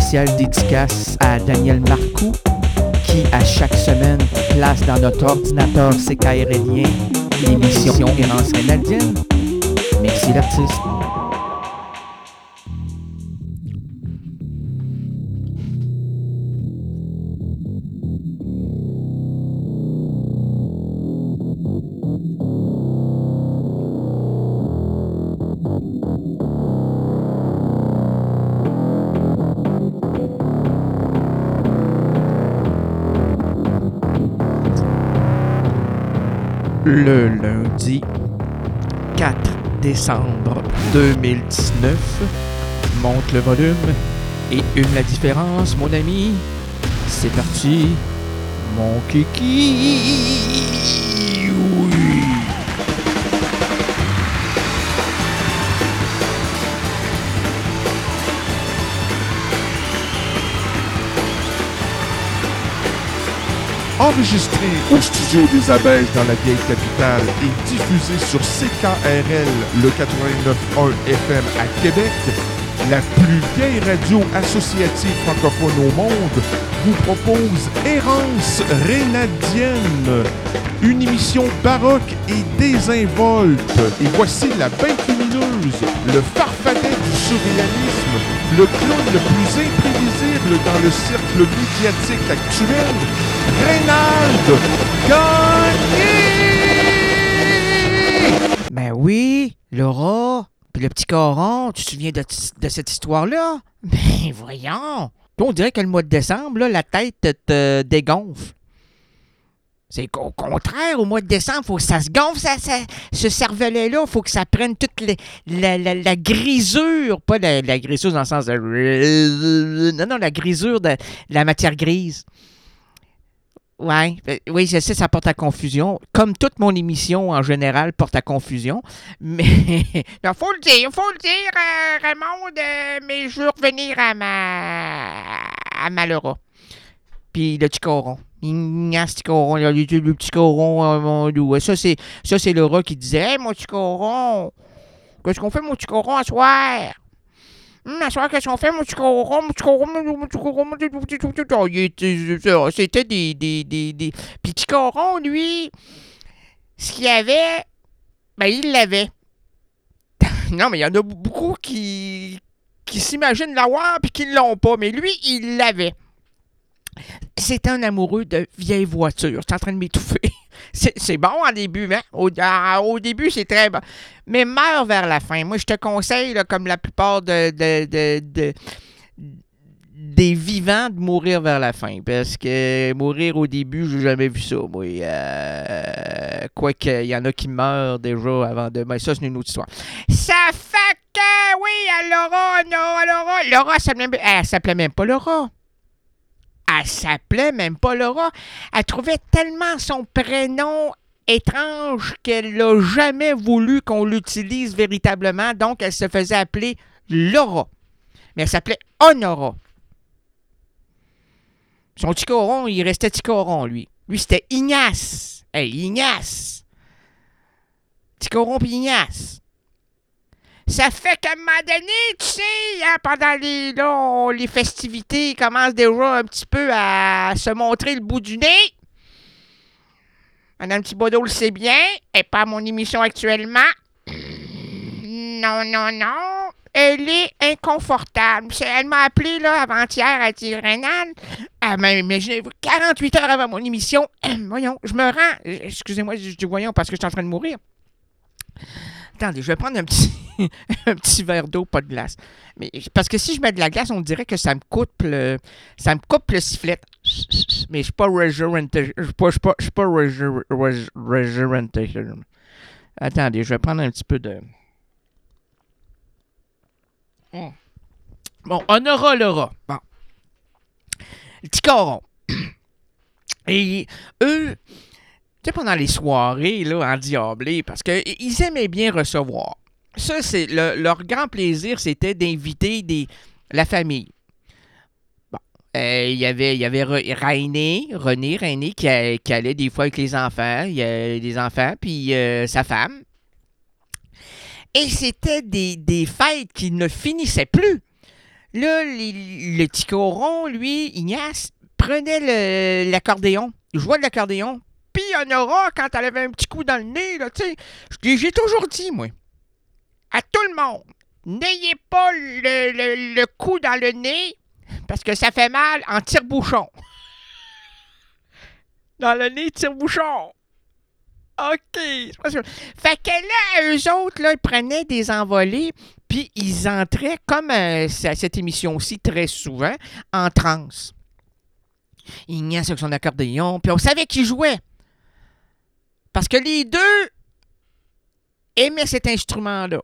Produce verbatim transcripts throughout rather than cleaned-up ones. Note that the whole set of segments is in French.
spéciale dédicace à Daniel Marcoux, qui, à chaque semaine, place dans notre ordinateur C K R Lien l'émission Errance Rénaldienne. Merci l'artiste. Le lundi quatre décembre deux mille dix-neuf, monte le volume et une la différence, mon ami. C'est parti, mon kiki. Oui. Enregistré au studio des Abeilles dans la vieille capitale et diffusé sur C K R L, le quatre-vingt-neuf point un F M à Québec, la plus vieille radio associative francophone au monde vous propose Errance Rénaldienne, une émission baroque et désinvolte. Et voici la bête lumineuse, le farfadet du surréalisme, le clown le plus imprévisible dans le cercle médiatique actuel, Rénald Gagné! Ben oui, Laura, puis le petit coron, tu te souviens de, de cette histoire-là? Ben voyons! On dirait que le mois de décembre, là, la tête te dégonfle. C'est qu'au contraire, au mois de décembre, il faut que ça se gonfle, ça, ça, ce cervelet-là. Il faut que ça prenne toute les, la, la, la grisure. Pas la, la grisure dans le sens de... Non, non, la grisure de, de la matière grise. Ouais, oui, je sais, ça porte à confusion. Comme toute mon émission, en général, porte à confusion. Mais, il faut le dire, il faut le dire, euh, Raymond, euh, mais je veux revenir à ma... à ma Laura. Puis le petit coron. Ignace petit coron, le, le, le petit coron, euh, mon loup. Ça, c'est, ça, c'est Laura qui disait « Hey, mon petit coron, qu'est-ce qu'on fait, mon petit coron, à soir? Hum, à soir, qu'est-ce qu'on fait, mon petit coron, mon petit coron, mon petit coron, mon petit coron. » C'était des, des, des, des... Puis petit coron, lui, ce qu'il avait, ben, il l'avait. Non, mais il y en a beaucoup qui, qui s'imaginent l'avoir puis qui ne l'ont pas. Mais lui, il l'avait. C'est un amoureux de vieilles voitures. C'est en train de m'étouffer. C'est, c'est bon en début, hein? Au, à, au début, c'est très bon. Mais meurt vers la fin. Moi, je te conseille, là, comme la plupart de, de, de, de, des vivants, de mourir vers la fin. Parce que mourir au début, j'ai jamais vu ça, moi. Euh, Quoique, il y en a qui meurent déjà avant de... Mais ça, c'est une autre histoire. Ça fait que, oui, à Laura, non, à Laura. Laura, elle s'appelait, elle s'appelait même pas Laura. Elle s'appelait même pas Laura. Elle trouvait tellement son prénom étrange qu'elle n'a jamais voulu qu'on l'utilise véritablement. Donc, elle se faisait appeler Laura. Mais elle s'appelait Honora. Son petit coron, il restait petit coron, lui. Lui, c'était Ignace. Hey, Ignace. Petit coron puis Ignace. Ça fait qu'à un moment donné, tu sais, hein, pendant les, là, on, les festivités commencent déjà un petit peu à se montrer le bout du nez. Madame Thibodeau le sait bien. Elle n'est pas à mon émission actuellement. Non, non, non. Elle est inconfortable. Elle m'a appelé là, avant-hier, elle dit « Rénal, ah, mais imaginez-vous, quarante-huit heures avant mon émission, voyons, je me rends. Excusez-moi, je dis voyons parce que je suis en train de mourir. Attendez, je vais prendre un petit, un petit verre d'eau, pas de glace. Mais, parce que si je mets de la glace, on dirait que ça me coupe le, ça me coupe le sifflet. Mais je ne suis pas regimentation. Je ne suis pas regimentation. Attendez, je vais prendre un petit peu de... Mmh. Bon, on aura Laura. Bon. Le petit coron. Et eux... Tu sais, pendant les soirées, là, endiablées, parce qu'ils aimaient bien recevoir. Ça, c'est le, leur grand plaisir, c'était d'inviter des, la famille. Bon. Euh, il y avait, il y avait René, René, René, qui, a, qui allait des fois avec les enfants. Il y a des enfants, puis euh, sa femme. Et c'était des, des fêtes qui ne finissaient plus. Là, les- le petit coron, lui, Ignace, prenait le- l'accordéon. Il jouait de l'accordéon. Puis Honora, quand elle avait un petit coup dans le nez, là, tu sais, j'ai j'ai toujours dit, moi, à tout le monde, n'ayez pas le, le, le coup dans le nez parce que ça fait mal en tire-bouchon. Dans le nez, tire-bouchon. OK. Fait que là, eux autres, là, ils prenaient des envolées, puis ils entraient, comme euh, à cette émission-ci très souvent, en transe. Ignace avec son accordéon, puis on savait qu'ils jouaient. Parce que les deux aimaient cet instrument-là.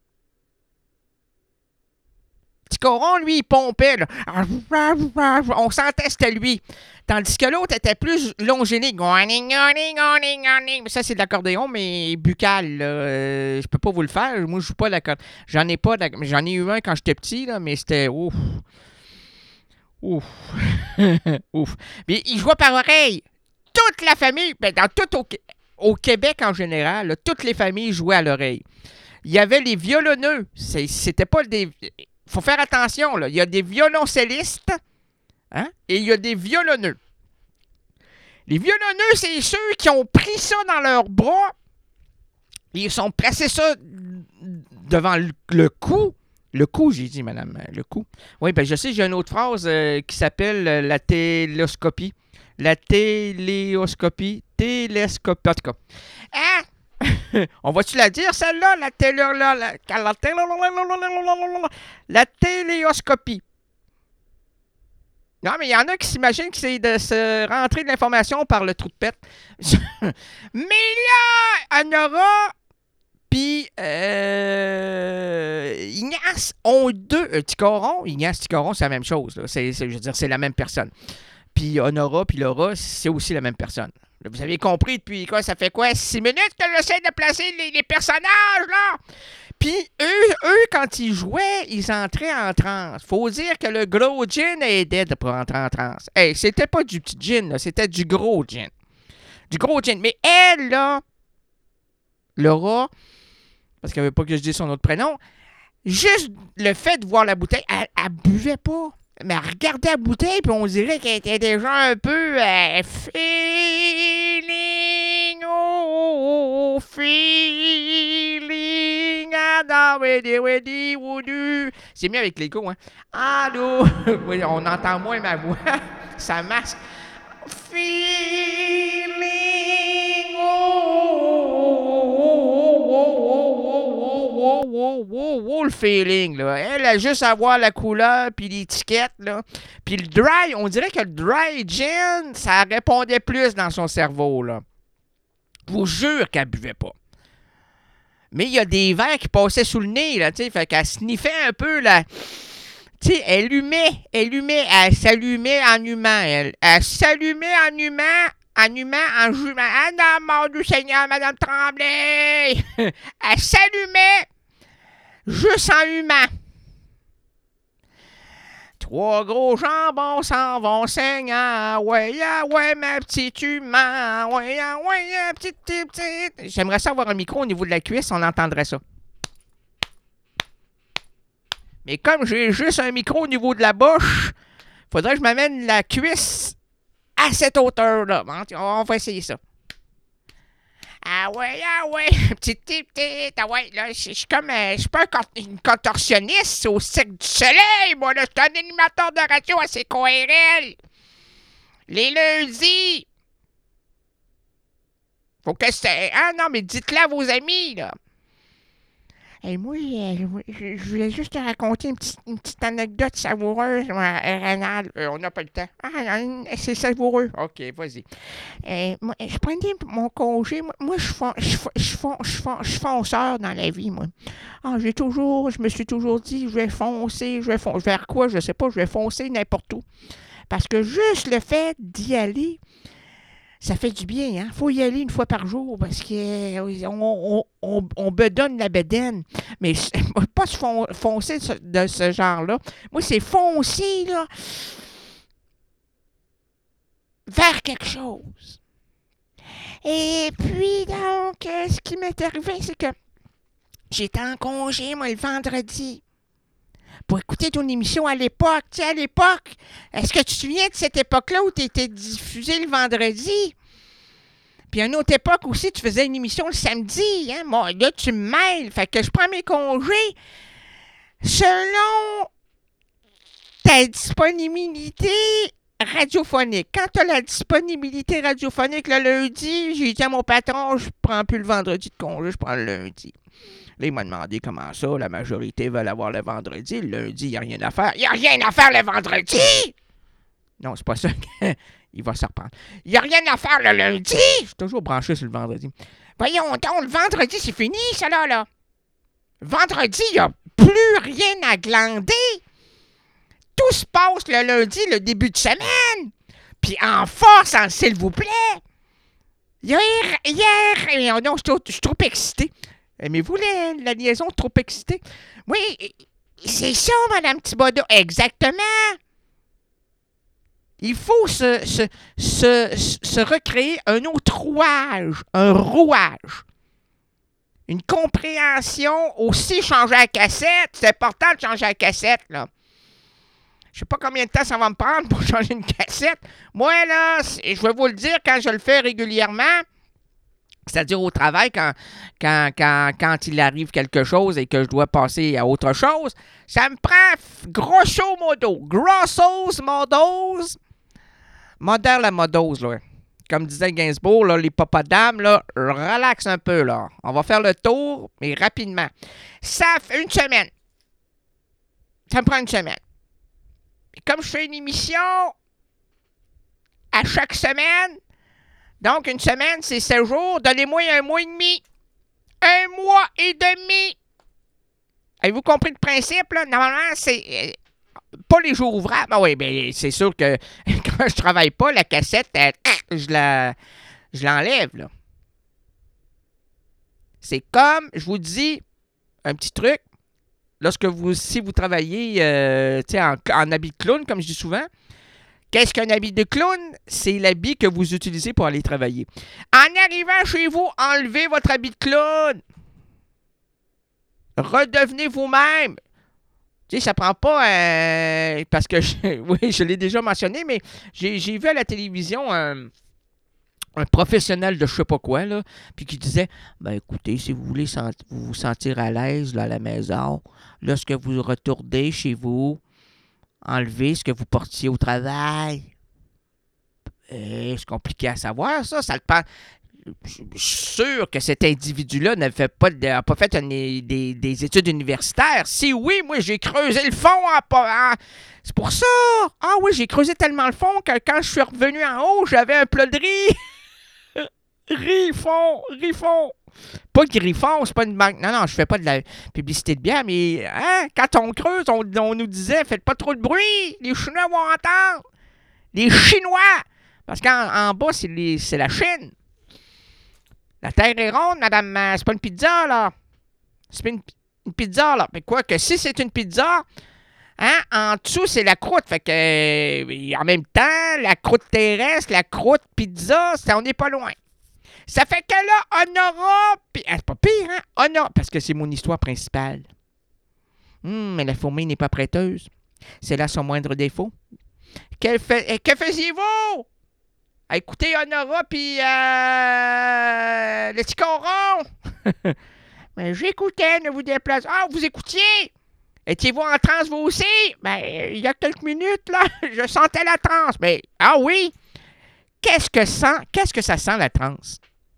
Petit coron, lui, il pompait. Là. On sentait c'était lui. Tandis que l'autre était plus longénique. Ça, c'est de l'accordéon, mais buccal. Euh, je peux pas vous le faire. Moi, je joue pas l'accordéon. J'en ai pas. J'en ai eu un quand j'étais petit, là, mais c'était ouf. Ouf. Ouf. Mais il jouait par oreille. Toute la famille, ben, dans tout au, au Québec en général, là, toutes les familles jouaient à l'oreille. Il y avait les violonneux. C'est, c'était pas des... Faut faire attention, là. Il y a des violoncellistes, hein, et il y a des violonneux. Les violonneux, c'est ceux qui ont pris ça dans leurs bras. Ils sont placés ça devant le, le cou. Le cou, j'ai dit, madame, le cou. Oui, ben je sais, j'ai une autre phrase euh, qui s'appelle euh, la téléscopie. La téléoscopie. Téléscopie. En tout cas. Hein? On va-tu la dire, celle-là? La télé... La, la, la, la téléoscopie. Non, mais il y en a qui s'imaginent que c'est de se rentrer de l'information par le trou de pète. Mais là, Honora puis euh, Ignace ont deux... Euh, Ticoron, Ignace, Ticoron, c'est la même chose. Là. C'est, c'est, je veux dire, c'est la même personne. Puis Honora puis Laura, c'est aussi la même personne. Là, vous avez compris depuis quoi? Ça fait quoi? Six minutes que j'essaie de placer les, les personnages, là! Puis eux, eux, quand ils jouaient, ils entraient en transe. Faut dire que le gros gin aidait pour entrer en transe. Hey, c'était pas du petit gin, là, c'était du gros gin. Du gros gin. Mais elle, là, Laura, parce qu'elle veut pas que je dise son autre prénom, juste le fait de voir la bouteille, elle, elle buvait pas. Mais elle regardait la bouteille, puis on dirait qu'elle était déjà un peu euh, feeling, oh, feeling, ah, wedi, wedi, woudu. C'est mieux avec l'écho, hein. Allô? Oui, on entend moins ma voix. Ça masque. Feeling, oh, wow, wow, wow, le feeling, là. Elle a juste à voir la couleur, puis l'étiquette, là. Puis le dry, on dirait que le dry gin, ça répondait plus dans son cerveau, là. Je vous jure qu'elle buvait pas. Mais il y a des verres qui passaient sous le nez, là, tu sais, fait qu'elle sniffait un peu, là. Tu sais, elle humait, elle humait, elle s'allumait en humant, elle. Elle s'allumait en humant, en humant, en jumant. Ah non, mon Dieu Seigneur, Madame Tremblay! Elle s'allumait juste en humant. Trois gros jambons s'en vont saignant. Ouais, ah, ouais, ma petite humain. Ouais, ah, ouais, ah, petite, petite, petite. J'aimerais ça avoir un micro au niveau de la cuisse, on entendrait ça. Mais comme j'ai juste un micro au niveau de la bouche, faudrait que je m'amène la cuisse à cette hauteur-là. On va essayer ça. Ah ouais, ah ouais, petite, petite, petite, ah ouais, là, je suis comme, euh, je suis pas un cont- une contorsionniste au Cirque du Soleil, moi, là, je suis un animateur de radio à C K R L. Les lundis. Faut que c'est, ah non, mais dites-le à vos amis, là. Et moi, euh, je, je voulais juste te raconter une petite, une petite anecdote savoureuse, moi, Rénal. Euh, on n'a pas le temps. Ah, c'est savoureux. OK, vas-y. Euh, moi, je prenais mon congé. Moi, moi je fon- je fon- je fon- je fon- je suis fonceur dans la vie, moi. Ah, j'ai toujours, je me suis toujours dit, je vais foncer, je vais foncer. Vers quoi, je sais pas, je vais foncer n'importe où. Parce que juste le fait d'y aller, ça fait du bien, hein? Faut y aller une fois par jour parce qu'on on, on, on bedonne la bedaine. Mais pas se fon, foncer de ce, de ce genre-là. Moi, c'est foncer, là, vers quelque chose. Et puis, donc, euh, ce qui m'est arrivé, c'est que j'étais en congé, moi, le vendredi. pour écouter ton émission à l'époque. Tu sais, à l'époque, est-ce que tu te souviens de cette époque-là où tu étais diffusé le vendredi? Puis à une autre époque aussi, tu faisais une émission le samedi. Hein? Bon, là, tu me mêles. Fait que je prends mes congés selon ta disponibilité radiophonique. Quand tu as la disponibilité radiophonique le lundi, j'ai dit à mon patron, je prends plus le vendredi de congé, je prends le lundi. Là, il m'a demandé comment ça, la majorité veulent avoir le vendredi. Le lundi, il n'y a rien à faire. Il n'y a rien à faire le vendredi! Non, c'est pas ça. Il va se reprendre. Il n'y a rien à faire le lundi! Je suis toujours branché sur le vendredi. Voyons donc, le vendredi, c'est fini, ça là, là. Vendredi, il n'y a plus rien à glander. Tout se passe le lundi, le début de semaine. Puis en force, en s'il vous plaît. Hier, hier, non, je suis trop excité. Aimez-vous la, la liaison trop excitée? Oui, c'est ça, Madame Thibodeau. Exactement. Il faut se, se, se, se recréer un autre rouage, un rouage. Une compréhension aussi, changer la cassette. C'est important de changer la cassette, là. Je sais pas combien de temps ça va me prendre pour changer une cassette. Moi, là, je vais vous le dire quand je le fais régulièrement, c'est-à-dire au travail, quand, quand, quand, quand il arrive quelque chose et que je dois passer à autre chose, ça me prend grosso modo, grossos modos, modère la modose, là. Comme disait Gainsbourg, là, les papas-dames, là, relax un peu, là. On va faire le tour, mais rapidement. Ça fait une semaine. Ça me prend une semaine. Et comme je fais une émission à chaque semaine, donc une semaine, c'est sept jours, donnez-moi un mois et demi. Un mois et demi. Avez-vous compris le principe, là? Normalement, c'est euh, pas les jours ouvrables. Ah oui, bien, c'est sûr que quand je travaille pas, la cassette, elle, je la je l'enlève, là. C'est comme, je vous dis, un petit truc. Lorsque vous, si vous travaillez euh, en, en habit de clown, comme je dis souvent, qu'est-ce qu'un habit de clown? C'est l'habit que vous utilisez pour aller travailler. En arrivant chez vous, enlevez votre habit de clown. Redevenez vous-même. Tu sais, ça prend pas... Euh, parce que, je, oui, je l'ai déjà mentionné, mais j'ai, j'ai vu à la télévision un, un professionnel de je sais pas quoi, là, puis qui disait, ben écoutez, si vous voulez sent, vous, vous sentir à l'aise là, à la maison, lorsque vous retournez chez vous, enlevez ce que vous portiez au travail. Eh, c'est compliqué à savoir, ça. Ça le prend. Je suis sûr que cet individu-là n'a fait pas, de, pas fait une, des, des études universitaires. Si oui, moi, j'ai creusé le fond. En, en, c'est pour ça. Ah oui, j'ai creusé tellement le fond que quand je suis revenu en haut, j'avais un plat de riz. riz fond, riz fond. Pas Griffon, c'est pas une banque. Non, non, je fais pas de la publicité de bière, mais hein, quand on creuse, on, on nous disait, faites pas trop de bruit, les Chinois vont entendre. Les Chinois! Parce qu'en en bas, c'est, les, c'est la Chine. La terre est ronde, madame. C'est pas une pizza, là. C'est pas une, une pizza, là. Mais quoi que si c'est une pizza, hein, en dessous, c'est la croûte. Fait que, euh, en même temps, la croûte terrestre, la croûte pizza, ça, on n'est pas loin. Ça fait que là, on aura... Pis, ah, c'est pas pire, hein? On aura... Parce que c'est mon histoire principale. Hum, mais la fourmi n'est pas prêteuse. C'est là son moindre défaut. Que, fait... que faisiez-vous? Écoutez, Honora, puis euh, le petit coron. Mais j'écoutais, ne vous déplacez. Ah, vous écoutiez? Étiez-vous en transe, vous aussi? Ben, il y a quelques minutes, là, je sentais la transe. Mais, ah oui? Qu'est-ce que sent, qu'est-ce que ça sent, la transe?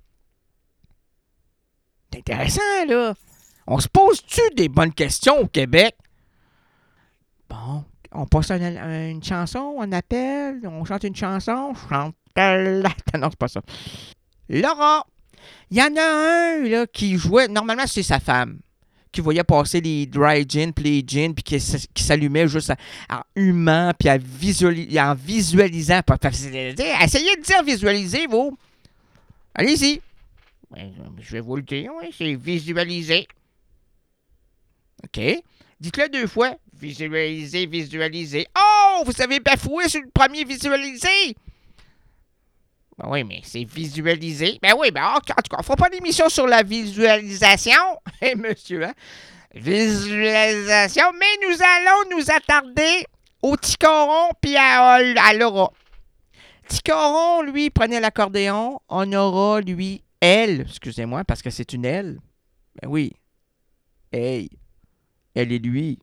C'est intéressant, là. On se pose-tu des bonnes questions au Québec? Bon, on passe à une, à une chanson, on appelle, on chante une chanson, on chante. Non, c'est pas ça. Laura, il y en a un là, qui jouait, normalement c'est sa femme, qui voyait passer les dry gin puis les gins, puis qui, qui s'allumait juste en humant, puis en, visualis- en visualisant. Essayez de dire visualiser, vous. Allez-y. Je vais vous le dire, oui, c'est visualiser. OK. Dites-le deux fois. Visualiser, visualiser. Oh, vous avez bafoué sur le premier visualiser. Ben oui, mais c'est visualiser. Ben oui, ben en tout cas, on ne fera pas d'émission sur la visualisation. Eh, monsieur, hein? visualisation, mais nous allons nous attarder au Ticoron puis à, à Laura. Ticoron, lui, prenait l'accordéon. Honora, lui, elle, excusez-moi, parce que c'est une elle. Ben oui. Hey. Elle et lui.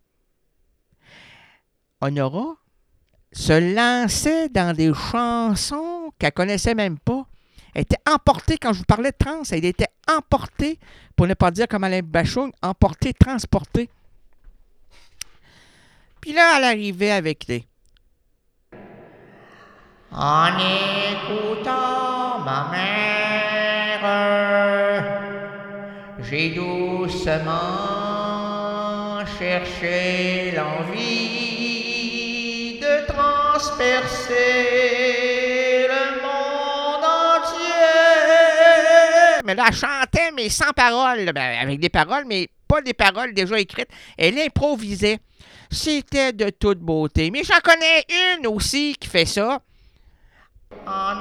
Honora se lançait dans des chansons qu'elle connaissait même pas. Elle était emportée, quand je vous parlais de trans, elle était emportée, pour ne pas dire comme Alain Bachung, emportée, transportée. Puis là, elle arrivait avec les... En écoutant ma mère, j'ai doucement cherché l'envie de transpercer le monde entier. Mais là, elle chantait, mais sans paroles, ben, avec des paroles, mais pas des paroles déjà écrites. Elle improvisait. C'était de toute beauté. Mais j'en connais une aussi qui fait ça. En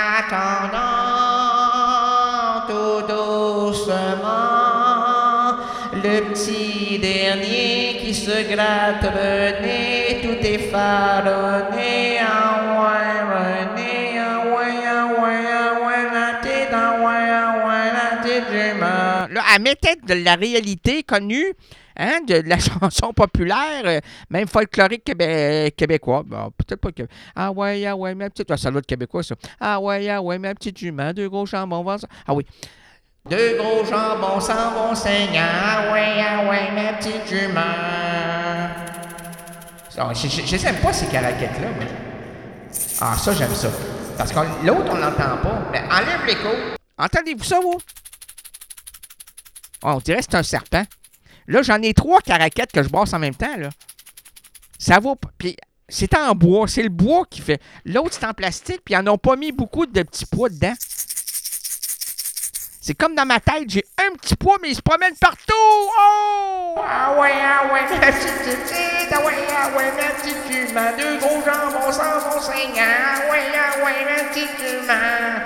attendant tout doucement le petit dernier qui se gratte le nez, tout effaronné, ah ouais, René, ah ouais, ah ouais, ah ouais, la tête, ah ouais, ah ouais, la tête du monde. Là, elle mettait de la réalité connue. Hein, de, de la chanson populaire, euh, même folklorique québé- québécois. Bon, peut-être pas que. Ah ouais, ah ouais, ma petite. Ah, ça doit être québécois, ça. Ah ouais, ah ouais, ma petite jument, deux gros jambons, vent. Ah oui. Deux gros jambons sans bon saignant. Ah ouais, ah ouais, ma petite jument. Oh, je, je, je sais même pas ces caraquettes-là, mais. Ah, ça, j'aime ça. Parce que l'autre, on l'entend pas. Mais enlève l'écho. Entendez-vous ça, vous? Oh, on dirait que c'est un serpent. Là, j'en ai trois caraquettes que je brasse en même temps, là. Ça va pas. Puis, c'est en bois. C'est le bois qui fait. L'autre, c'est en plastique, puis ils n'en ont pas mis beaucoup de petits pois dedans. C'est comme dans ma tête, j'ai un petit pois, mais il se promène partout. Oh! Ah ouais, ah ouais, ma petite petite, ah ouais, ah ouais, ma petite jument, deux gros jambons sans bon saignant. Ah ouais, ah ouais, ma petite jument.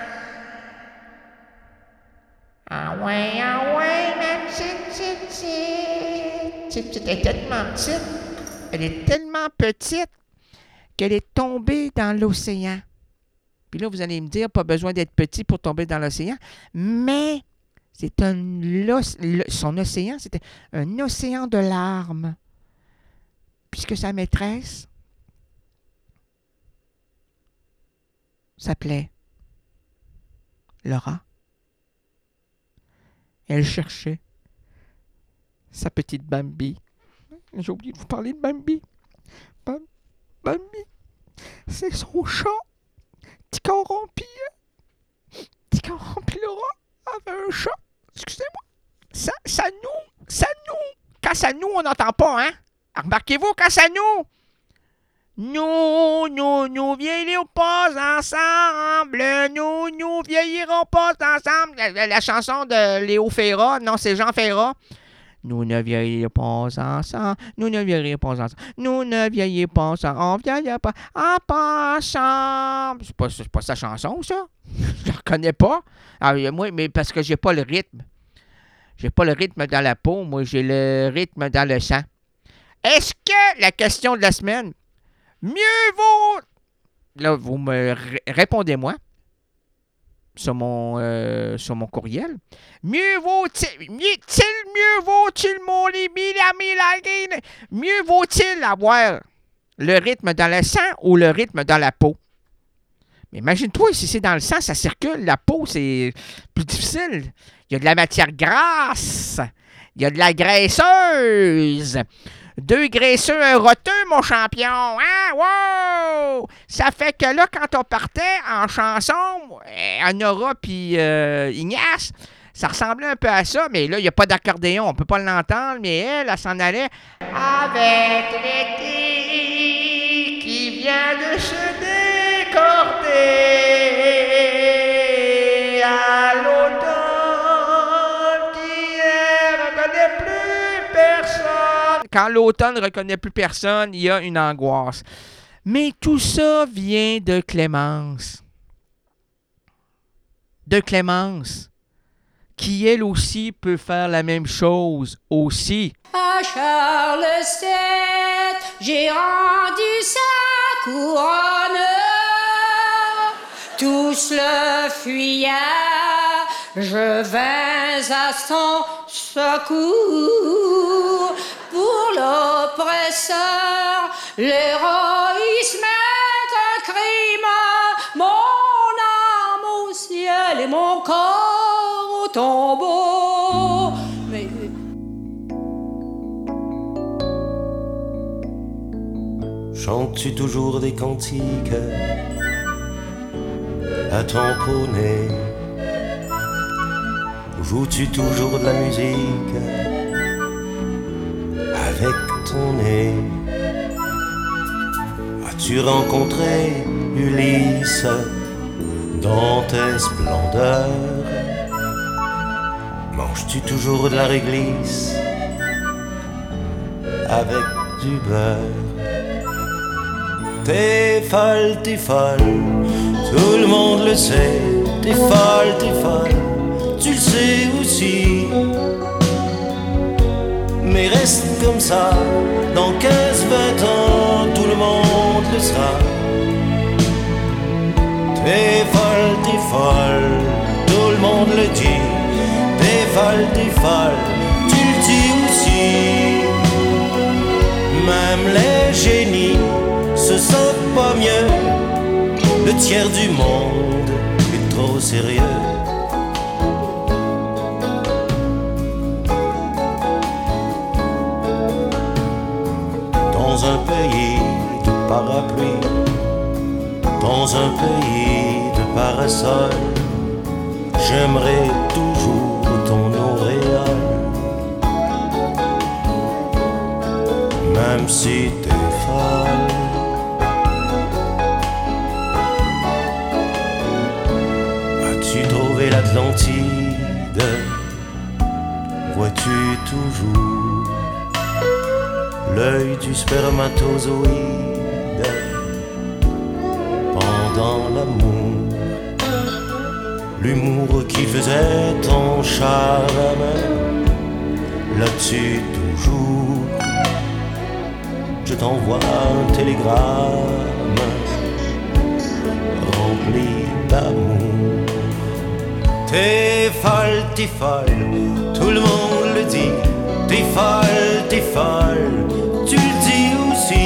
Ah ouais, ah ouais, ma petite, petite, petite, petite. Elle est tellement petite, elle est tellement petite qu'elle est tombée dans l'océan. Puis là, vous allez me dire, pas besoin d'être petit pour tomber dans l'océan, mais c'est un son océan, c'était un océan de larmes. Puisque sa maîtresse s'appelait Laura. Elle cherchait sa petite Bambi. J'ai oublié de vous parler de Bambi. Bam, Bambi, c'est son chat. Ticoron pis... Ticoron pis Laura avait un chat. Excusez-moi. Ça, ça nous, ça nous. Quand ça nous, on n'entend pas, hein? Remarquez-vous, quand ça nous... Nous, nous, nous vieillirons pas ensemble. Nous, nous vieillirons pas ensemble. La, la, la chanson de Léo Ferrat. Non, c'est Jean Ferrat. Nous ne vieillirons pas ensemble. Nous ne vieillirons pas ensemble. Nous ne vieillirons pas ensemble. On vieillit pas, en pas ensemble. C'est pas, c'est pas sa chanson, ça. Je la reconnais pas. Alors, moi, mais parce que j'ai pas le rythme. J'ai pas le rythme dans la peau. Moi, j'ai le rythme dans le sang. Est-ce que la question de la semaine... Mieux vaut... Là, vous me r- répondez-moi sur mon, euh, sur mon courriel. Mieux vaut-il... Mieux, mieux vaut-il, mon libi, mieux vaut-il avoir le rythme dans le sang ou le rythme dans la peau? Mais imagine-toi, si c'est dans le sang, ça circule. La peau, c'est plus difficile. Il y a de la matière grasse. Il y a de la graisseuse. Deux graisseux, un roteux, mon champion. Hein? Wow! Ça fait que là, quand on partait en chanson, Honora puis euh, Ignace, ça ressemblait un peu à ça, mais là, il n'y a pas d'accordéon. On ne peut pas l'entendre, mais elle, elle s'en allait avec l'été qui vient de se décorder à l'automne qui ne reconnaît plus personne. Quand l'automne ne reconnaît plus personne, il y a une angoisse. Mais tout ça vient de Clémence. De Clémence, qui elle aussi peut faire la même chose aussi. À Charles sept, j'ai rendu sa couronne. Tous le fuyaient, je vins à son secours. Pour l'oppresseur, l'héroïsme est un crime. Mon âme au ciel et mon corps au tombeau. Mais... Chantes-tu toujours des cantiques à ton poney? Joues-tu toujours de la musique avec ton nez? As-tu rencontré Ulysse dans tes splendeurs? Manges-tu toujours de la réglisse avec du beurre? T'es folle, t'es folle, tout le monde le sait. T'es folle, t'es folle, tu le sais aussi. Mais reste comme ça, dans quinze vingt ans, tout le monde le sera. T'es folle, t'es folle, tout le monde le dit. T'es folle, t'es folle, tu le dis aussi. Même les génies se sentent pas mieux. Le tiers du monde est trop sérieux. Dans un pays de parapluie, dans un pays de parasol, j'aimerais toujours ton auréole. Même si t'es folle, as-tu trouvé l'Atlantide? Vois-tu toujours l'œil du spermatozoïde pendant l'amour, l'humour qui faisait ton charme? Là-dessus toujours, je t'envoie un télégramme rempli d'amour. T'es folle, t'es folle, tout le monde le dit. T'es folle, t'es folle, tu le dis aussi.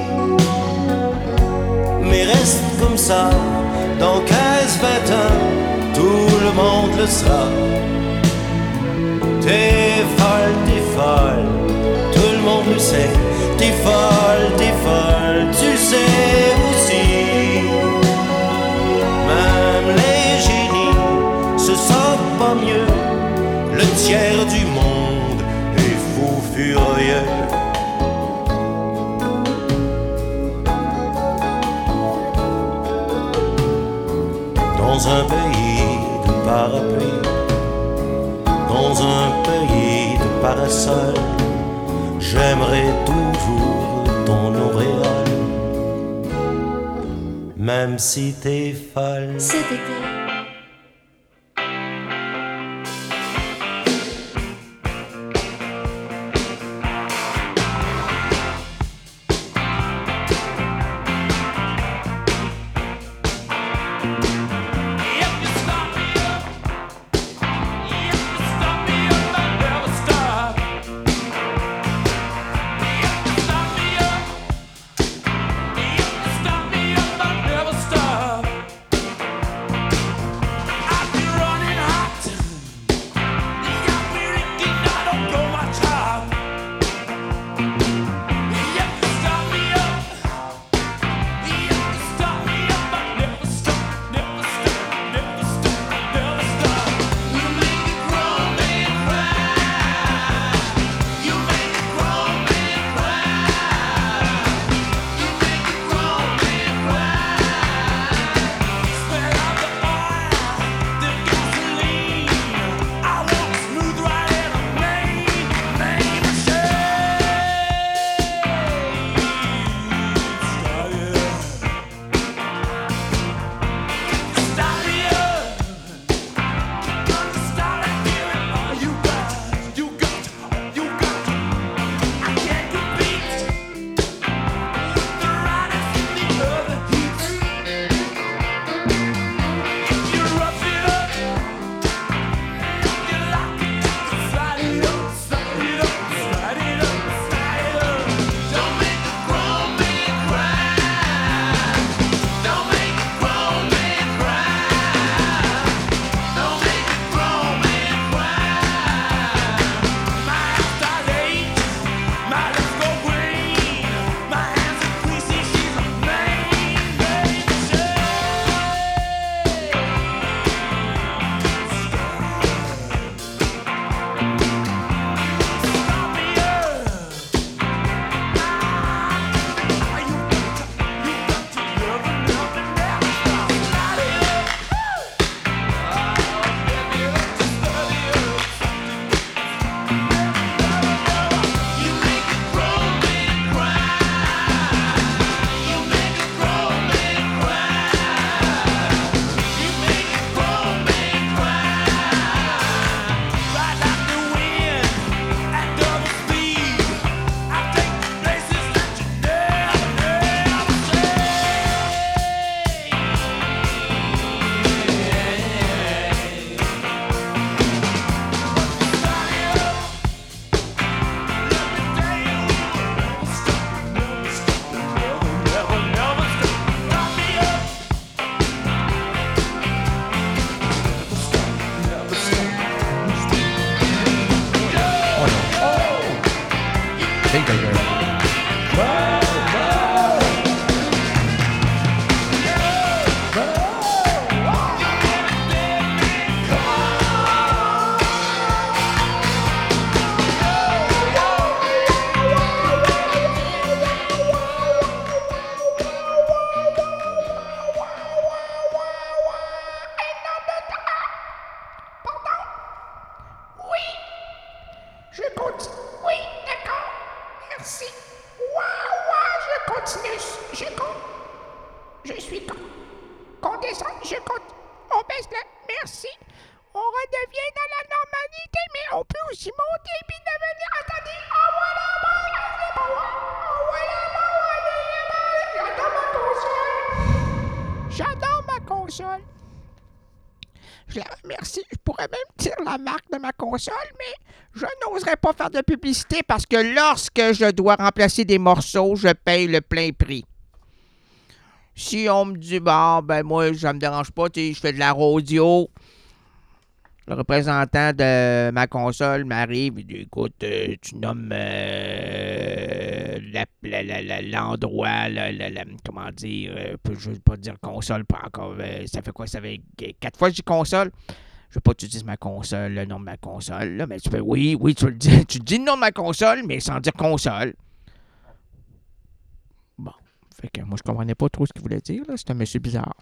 Mais reste comme ça, dans quinze vingt ans, tout le monde le sera. T'es folle, t'es folle, tout le monde le sait. T'es folle, t'es folle, tu le sais aussi. Même les génies se sentent pas mieux. Le tiers du monde est fou furieux. Dans un pays de parapluie, dans un pays de parasol, j'aimerais toujours ton auréole. Même si t'es folle. Cet été. bien d'ailleurs. Je continue. Oui, d'accord. Merci. Waouh, waouh, je continue. Je compte. Je suis con. Condescend, je compte. On baisse le. Merci. On redevient dans la normalité, mais on peut aussi monter puis devenir. Attendez. Oh, voilà, voilà, c'est bon. Oh, voilà, voilà, j'adore ma console. J'adore ma console. Je la remercie. Je pourrais même dire la marque de ma console, mais je n'oserais pas faire de publicité parce que lorsque je dois remplacer des morceaux, je paye le plein prix. Si on me dit, bon, ben moi, ça me dérange pas, tu sais, je fais de la radio, le représentant de ma console m'arrive et dit, écoute, euh, tu nommes euh, la, la, la, la, l'endroit, la, la, la, comment dire, euh, je ne veux pas dire console, pas encore, euh, ça fait quoi, ça fait quatre fois que je dis console. Je veux pas que tu dises ma console, le nom de ma console, là, mais tu peux, oui, oui, tu le dis, tu dis le nom de ma console, mais sans dire console. Bon, fait que moi, je comprenais pas trop ce qu'il voulait dire, là, c'est un monsieur bizarre.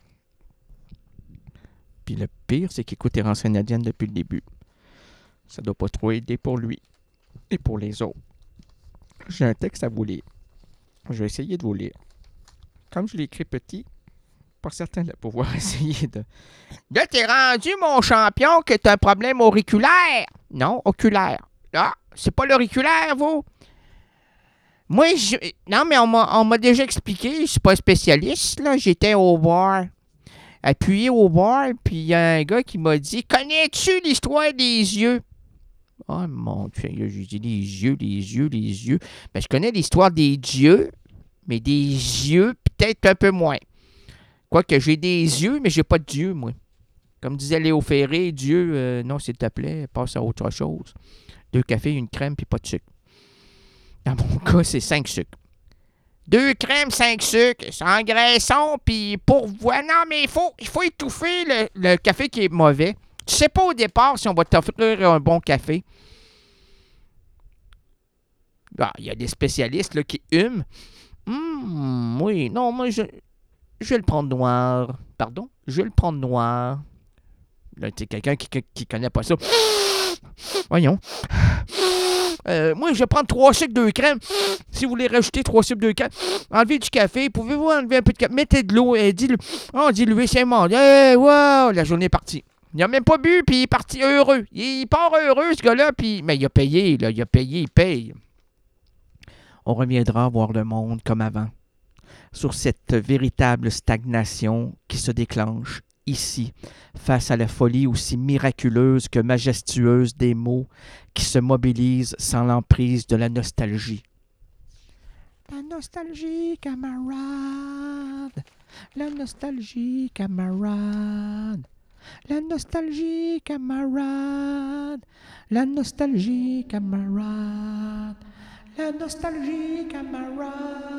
Puis le pire, c'est qu'il écoute les rançons canadiennes depuis le début. Ça doit pas trop aider pour lui et pour les autres. J'ai un texte à vous lire. Je vais essayer de vous lire. Comme je l'ai écrit petit, pas certain de pouvoir essayer de... Là, t'es rendu, mon champion, que t'as un problème auriculaire. Non, oculaire. Là, c'est pas l'auriculaire, vous. Moi, je... Non, mais on m'a, on m'a déjà expliqué, je suis pas spécialiste, là. J'étais au bar, appuyé au bar, puis il y a un gars qui m'a dit « Connais-tu l'histoire des yeux? » Oh, mon Dieu, j'ai dit « Les yeux, les yeux, les yeux. » Ben, je connais l'histoire des dieux, mais des yeux, peut-être un peu moins. Quoique j'ai des yeux, mais j'ai pas de Dieu, moi. Comme disait Léo Ferré, Dieu, euh, non, s'il te plaît, passe à autre chose. Deux cafés, une crème, puis pas de sucre. Dans mon cas, c'est cinq sucres. Deux crèmes, cinq sucres, sans graisson, puis pourvoi. Non, mais il faut, il faut étouffer le, le café qui est mauvais. Tu sais pas au départ si on va t'offrir un bon café. Ah, il y a des spécialistes là, qui hument. Hum, oui, non, moi, je... Je vais le prendre noir. Pardon? Je vais le prendre noir. Là, tu sais, quelqu'un qui, qui, qui connaît pas ça. Voyons. Euh, moi, je vais prendre trois sucres, deux crèmes. Si vous voulez rajouter trois sucres, deux crèmes, enlevez du café. Pouvez-vous enlever un peu de café? Mettez de l'eau. Euh, dis-le. Oh, diluez, c'est bon. Hey, wow! La journée est partie. Il n'a même pas bu, puis il est parti heureux. Il part heureux, ce gars-là, puis... Mais il a payé, là. Il a payé, il paye. On reviendra voir le monde comme avant. Sur cette véritable stagnation qui se déclenche ici, face à la folie aussi miraculeuse que majestueuse des mots qui se mobilisent sans l'emprise de la nostalgie. La nostalgie, camarade, la nostalgie, camarade, la nostalgie, camarade, la nostalgie, camarade. La nostalgie, camarade,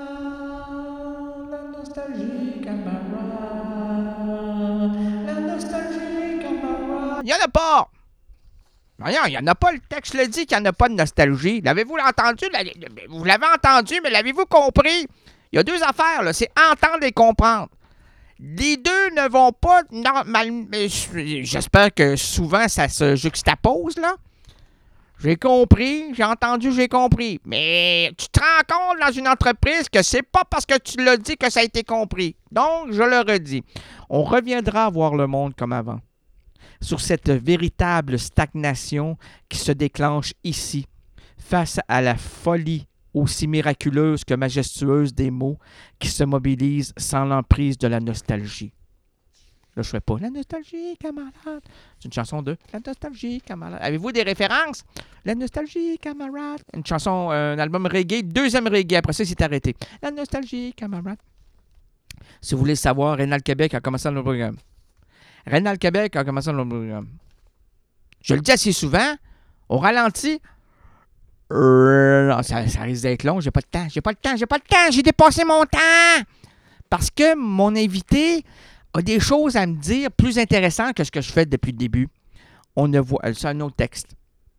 la nostalgie, camarade, la nostalgie, camarade. Il n'y en a pas! Voyons, il n'y en a pas, le texte le dit qu'il n'y en a pas de nostalgie. L'avez-vous entendu? Vous l'avez entendu, mais l'avez-vous compris? Il y a deux affaires, là, c'est entendre et comprendre. Les deux ne vont pas normalement... J'espère que souvent, ça se juxtapose, là. J'ai compris, j'ai entendu, j'ai compris. Mais tu te rends compte dans une entreprise que c'est pas parce que tu l'as dit que ça a été compris. Donc, je le redis. On reviendra voir le monde comme avant. Sur cette véritable stagnation qui se déclenche ici, face à la folie aussi miraculeuse que majestueuse des mots qui se mobilisent sans l'emprise de la nostalgie. Là, je ne fais pas « La nostalgie, camarade ». C'est une chanson de « La nostalgie, camarade ». Avez-vous des références? « La nostalgie, camarade ». Une chanson, euh, un album reggae, deuxième reggae. Après ça, c'est arrêté. « La nostalgie, camarade ». Si vous voulez savoir, Rénal Québec a commencé le programme. Rénal Québec a commencé le programme. Je le dis assez souvent, au ralenti, Euh, ça, ça risque d'être long. J'ai pas de temps. J'ai pas le temps. J'ai pas le temps. J'ai dépassé mon temps. Parce que mon invité a des choses à me dire plus intéressantes que ce que je fais depuis le début. On ne voit... C'est un autre texte.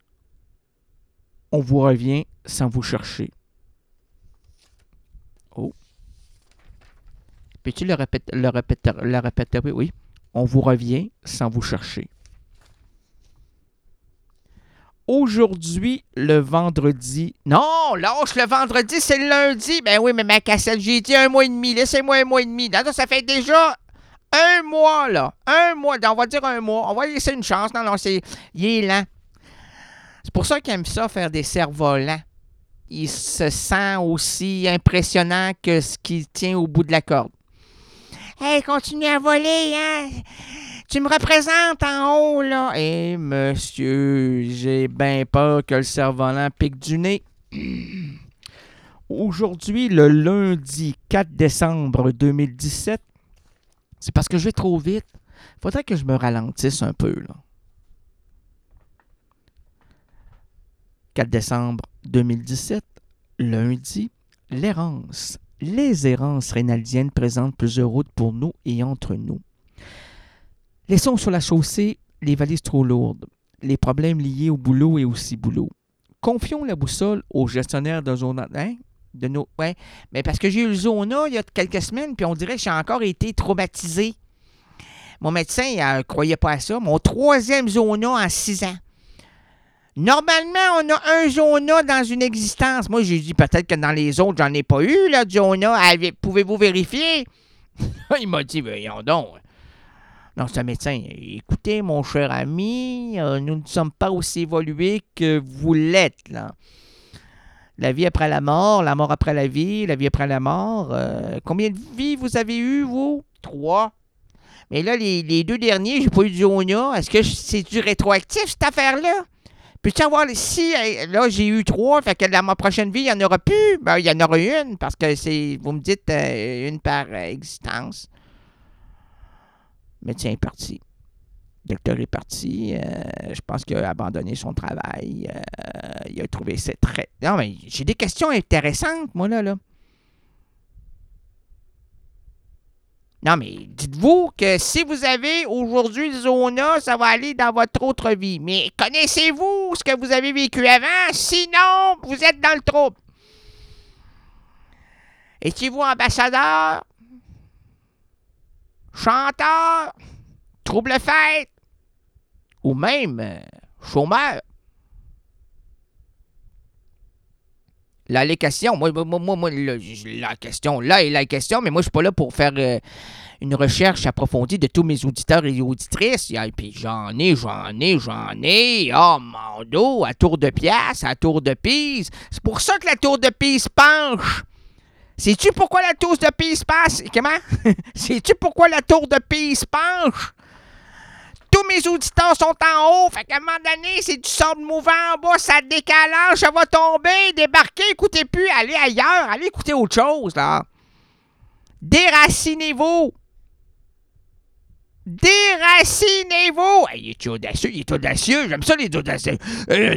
On vous revient sans vous chercher. Oh. Peux-tu le répéter? Le répéter, le répéter? Oui. On vous revient sans vous chercher. Aujourd'hui, le vendredi... Non, lâche le vendredi, c'est le lundi. Ben oui, mais ma cassette, j'ai dit un mois et demi. Laissez-moi un mois et demi. Là, ça fait déjà un mois, là. Un mois. On va dire un mois. On va laisser une chance. Non, non, c'est... Il est lent. C'est pour ça qu'il aime ça, faire des cerfs-volants. Il se sent aussi impressionnant que ce qui tient au bout de la corde. Hey, continue à voler, hein? Tu me représentes en haut, là. Eh, monsieur, j'ai bien peur que le cerf-volant pique du nez. Aujourd'hui, le lundi quatre décembre deux mille dix-sept, c'est parce que je vais trop vite. Il faudrait que je me ralentisse un peu, là. quatre décembre deux mille dix-sept, lundi, l'errance. Les errances rénaldiennes présentent plusieurs routes pour nous et entre nous. Laissons sur la chaussée les valises trop lourdes, les problèmes liés au boulot et aussi boulot. Confions la boussole au gestionnaire de Zona. Hein? De nos, ouais, mais parce que j'ai eu le Zona il y a quelques semaines, puis on dirait que j'ai encore été traumatisé. Mon médecin ne euh, croyait pas à ça. Mon troisième Zona en six ans. Normalement, on a un Zona dans une existence. Moi, j'ai dit peut-être que dans les autres, j'en ai pas eu, là, Zona. Pouvez-vous vérifier? Il m'a dit, voyons donc. Non, c'est un médecin. Écoutez, mon cher ami, euh, nous ne sommes pas aussi évolués que vous l'êtes, là. La vie après la mort, la mort après la vie, la vie après la mort. Euh, combien de vies vous avez eu, vous? Trois. Mais là, les, les deux derniers, j'ai pas eu de Zona. Est-ce que c'est du rétroactif, cette affaire-là? Peux-tu avoir si là j'ai eu trois, fait que dans ma prochaine vie, il n'y en aura plus? Ben, il y en aura une, parce que c'est. Vous me dites euh, une par euh, existence. Le médecin est parti. Le docteur est parti. Euh, je pense qu'il a abandonné son travail. Euh, il a trouvé ça très. Non, mais j'ai des questions intéressantes, moi, là, là. Non, mais dites-vous que si vous avez aujourd'hui le Zona, ça va aller dans votre autre vie. Mais connaissez-vous ce que vous avez vécu avant? Sinon, vous êtes dans le trouble. Étiez-vous ambassadeur? Chanteur? Trouble-fête? Ou même euh, chômeur? Là, les questions, moi, moi, moi, moi là, la question, là est la question, mais moi, je suis pas là pour faire euh, une recherche approfondie de tous mes auditeurs et auditrices. Et puis j'en ai, j'en ai, j'en ai. Oh, mon dos, à tour de pièce, à tour de pise. C'est pour ça que la tour de pise penche. Sais-tu pourquoi la tour de pise passe? Comment? Sais-tu pourquoi la tour de pise penche? Tous mes auditeurs sont en haut, fait qu'à un moment donné, c'est du sable mouvant en bas, ça décalage, ça va tomber, débarquer, écoutez plus, allez ailleurs, allez écouter autre chose, là. Déracinez-vous. Déracinez-vous. Hey, il est audacieux, il est audacieux, j'aime ça les audacieux. Hey,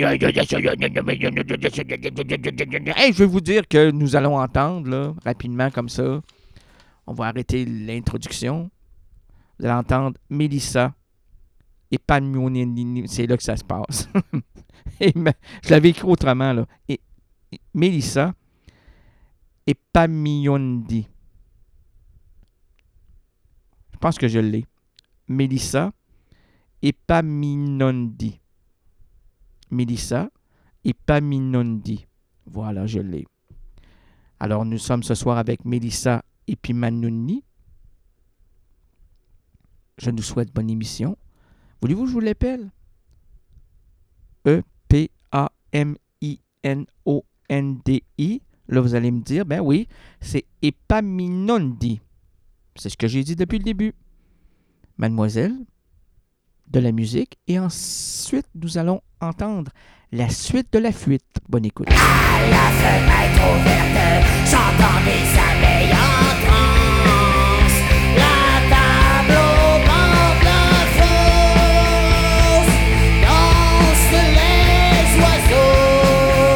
je vais vous dire que nous allons entendre, là, rapidement comme ça, on va arrêter l'introduction. Vous allez entendre Mélissa et Pamignoni. C'est là que ça se passe. et, je l'avais écrit autrement, là. Et, et, Mélissa et Pamignoni. Je pense que je l'ai. Mélissa et Pamignoni. Mélissa et Pamignoni. Voilà, je l'ai. Alors, nous sommes ce soir avec Mélissa et Pamignoni. Je nous souhaite bonne émission. Voulez-vous que je vous l'appelle? E P A M I N O N D I. Là, vous allez me dire, ben oui, c'est Epaminondi. C'est ce que j'ai dit depuis le début. Mademoiselle, de la musique. Et ensuite, nous allons entendre la suite de la fuite. Bonne écoute. À la fenêtre ouverte, j'entendais sa veille en transe. La table au bord de la fosse, dansent les oiseaux.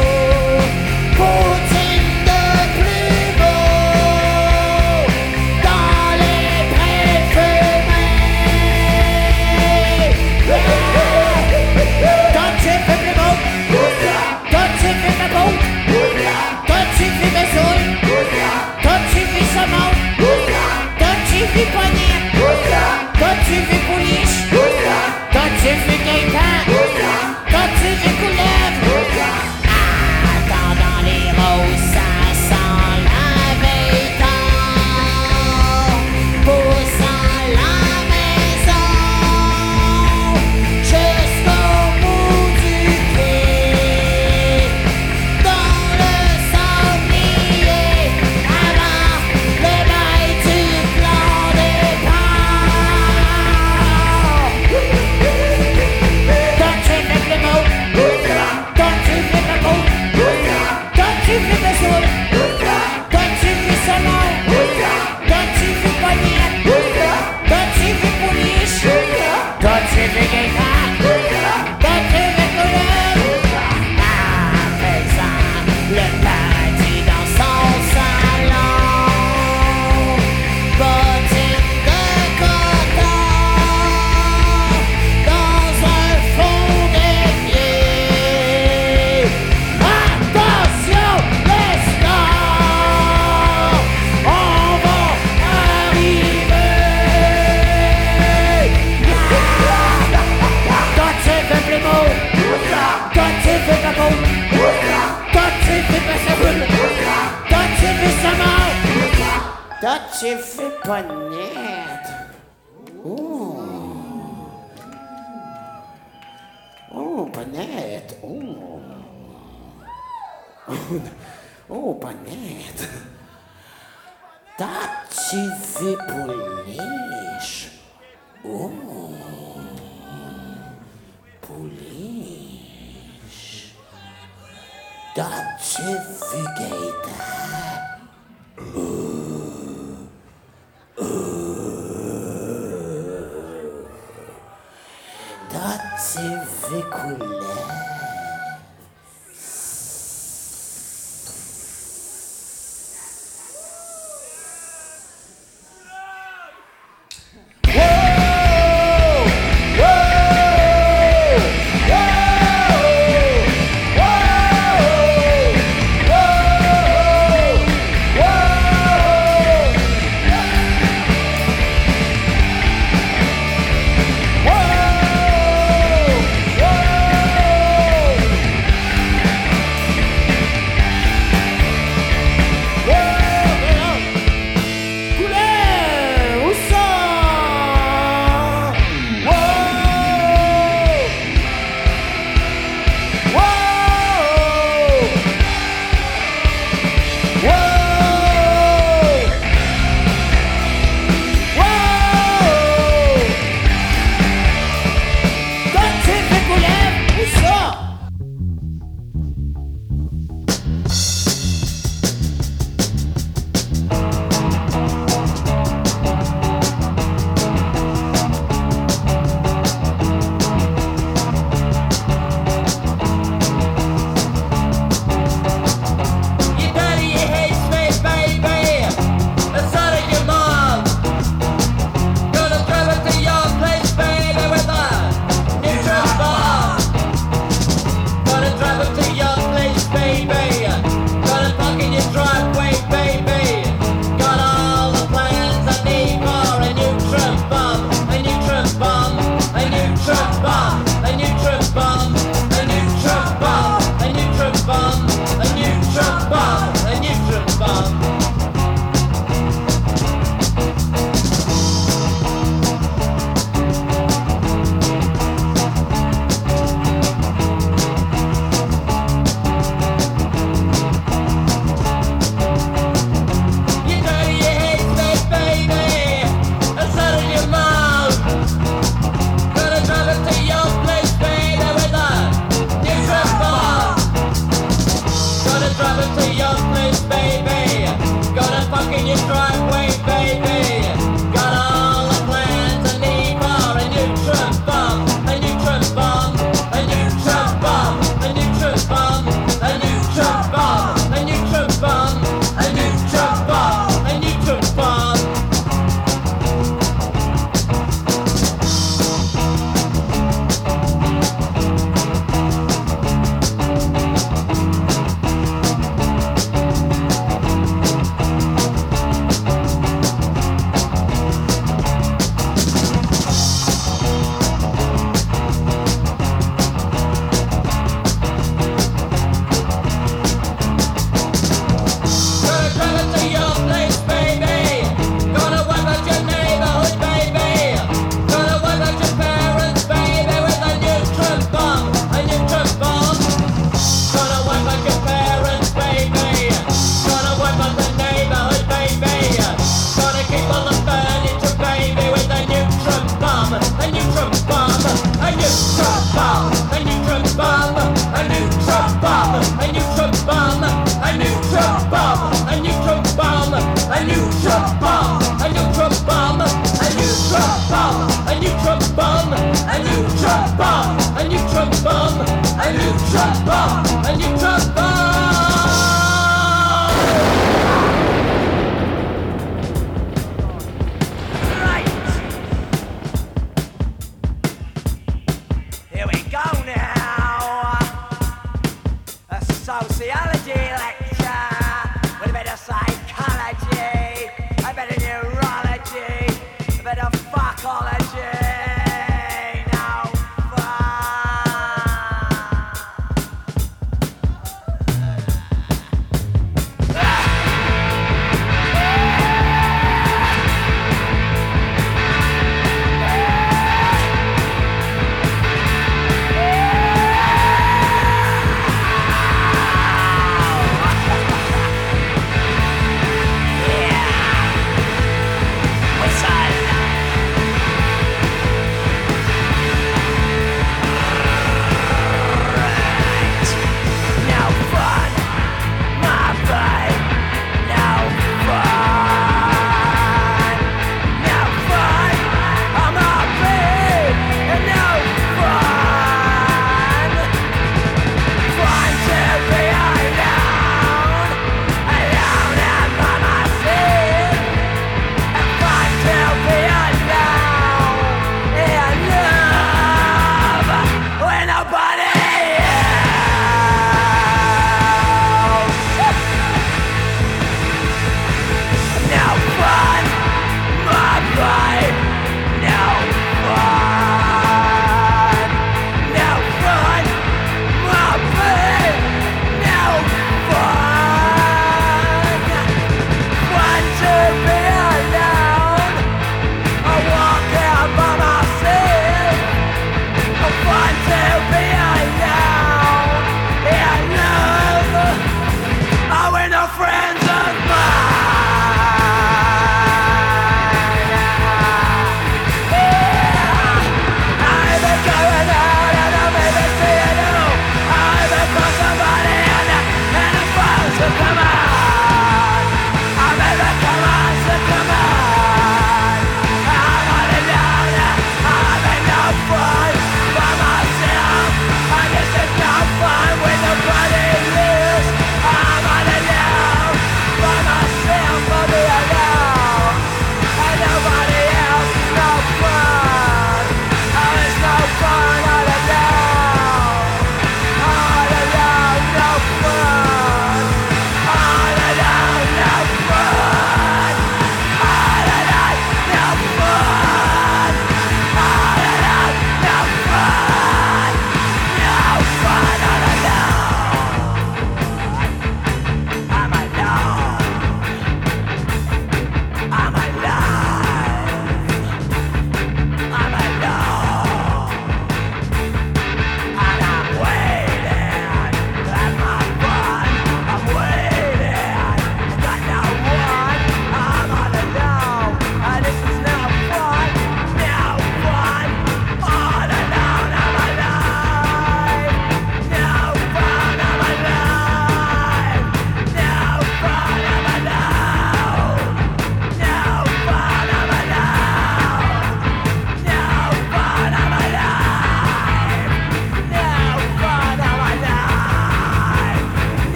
fait pas bon, toi tu fais pas sa boule, toi tu fais sa mort, toi tu fais pas net. Oh, oh, pas net, oh, oh, pas net. Toi tu fais pouliche, oh, pouliche. Toi tu fais gaïta, oh, oh. Toi tu fais couler.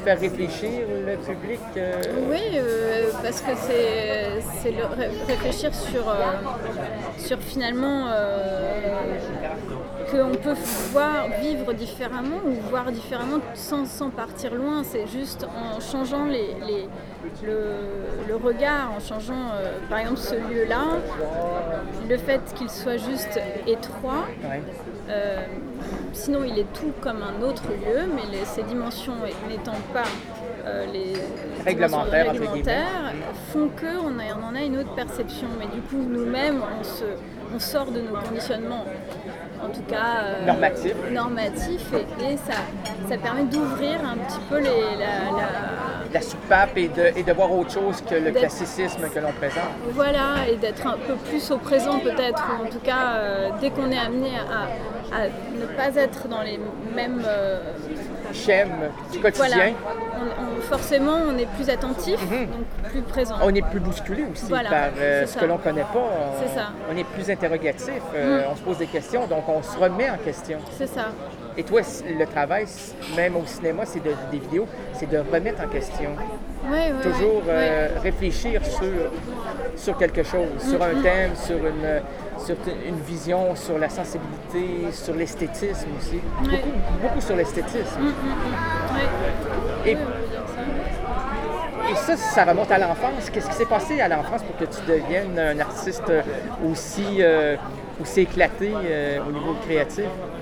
faire réfléchir le public? Euh... Oui, euh, parce que c'est, c'est le ré- réfléchir sur, euh, sur finalement euh, qu'on peut voir, vivre différemment ou voir différemment sans, sans partir loin. C'est juste en changeant les, les, le, le regard, en changeant euh, par exemple ce lieu-là, le fait qu'il soit juste étroit. Ouais. Euh, sinon il est tout comme un autre lieu, mais les, ces dimensions n'étant pas euh, les réglementaires, réglementaires font qu'on on en a une autre perception. Mais du coup nous-mêmes on, se, on sort de nos conditionnements, en tout cas euh, normatifs, normatif, et, et ça, ça permet d'ouvrir un petit peu les, la, la, la soupape et de, et de voir autre chose que le classicisme que l'on présente. Voilà, et d'être un peu plus au présent peut-être, ou en tout cas euh, dès qu'on est amené à, à ne pas être dans les mêmes euh, schèmes du quotidien. Voilà. On, on, forcément on est plus attentif, mm-hmm. donc plus présent. On est plus bousculé aussi voilà, par euh, ce ça. que l'on ne connaît pas. On, c'est ça. On est plus interrogatif, euh, mm. on se pose des questions, donc on se remet en question. C'est ça. Et toi, le travail, même au cinéma, c'est de, des vidéos, c'est de remettre en question. Oui, oui, Toujours oui, euh, oui. réfléchir sur, sur quelque chose, mm-hmm. sur un thème, sur une, sur une vision, sur la sensibilité, sur l'esthétisme aussi. Oui. Beaucoup, beaucoup sur l'esthétisme. Mm-hmm. Oui. Et, oui, et ça, ça remonte à l'enfance. Qu'est-ce qui s'est passé à l'enfance pour que tu deviennes un artiste aussi, euh, aussi éclaté euh, au niveau créatif?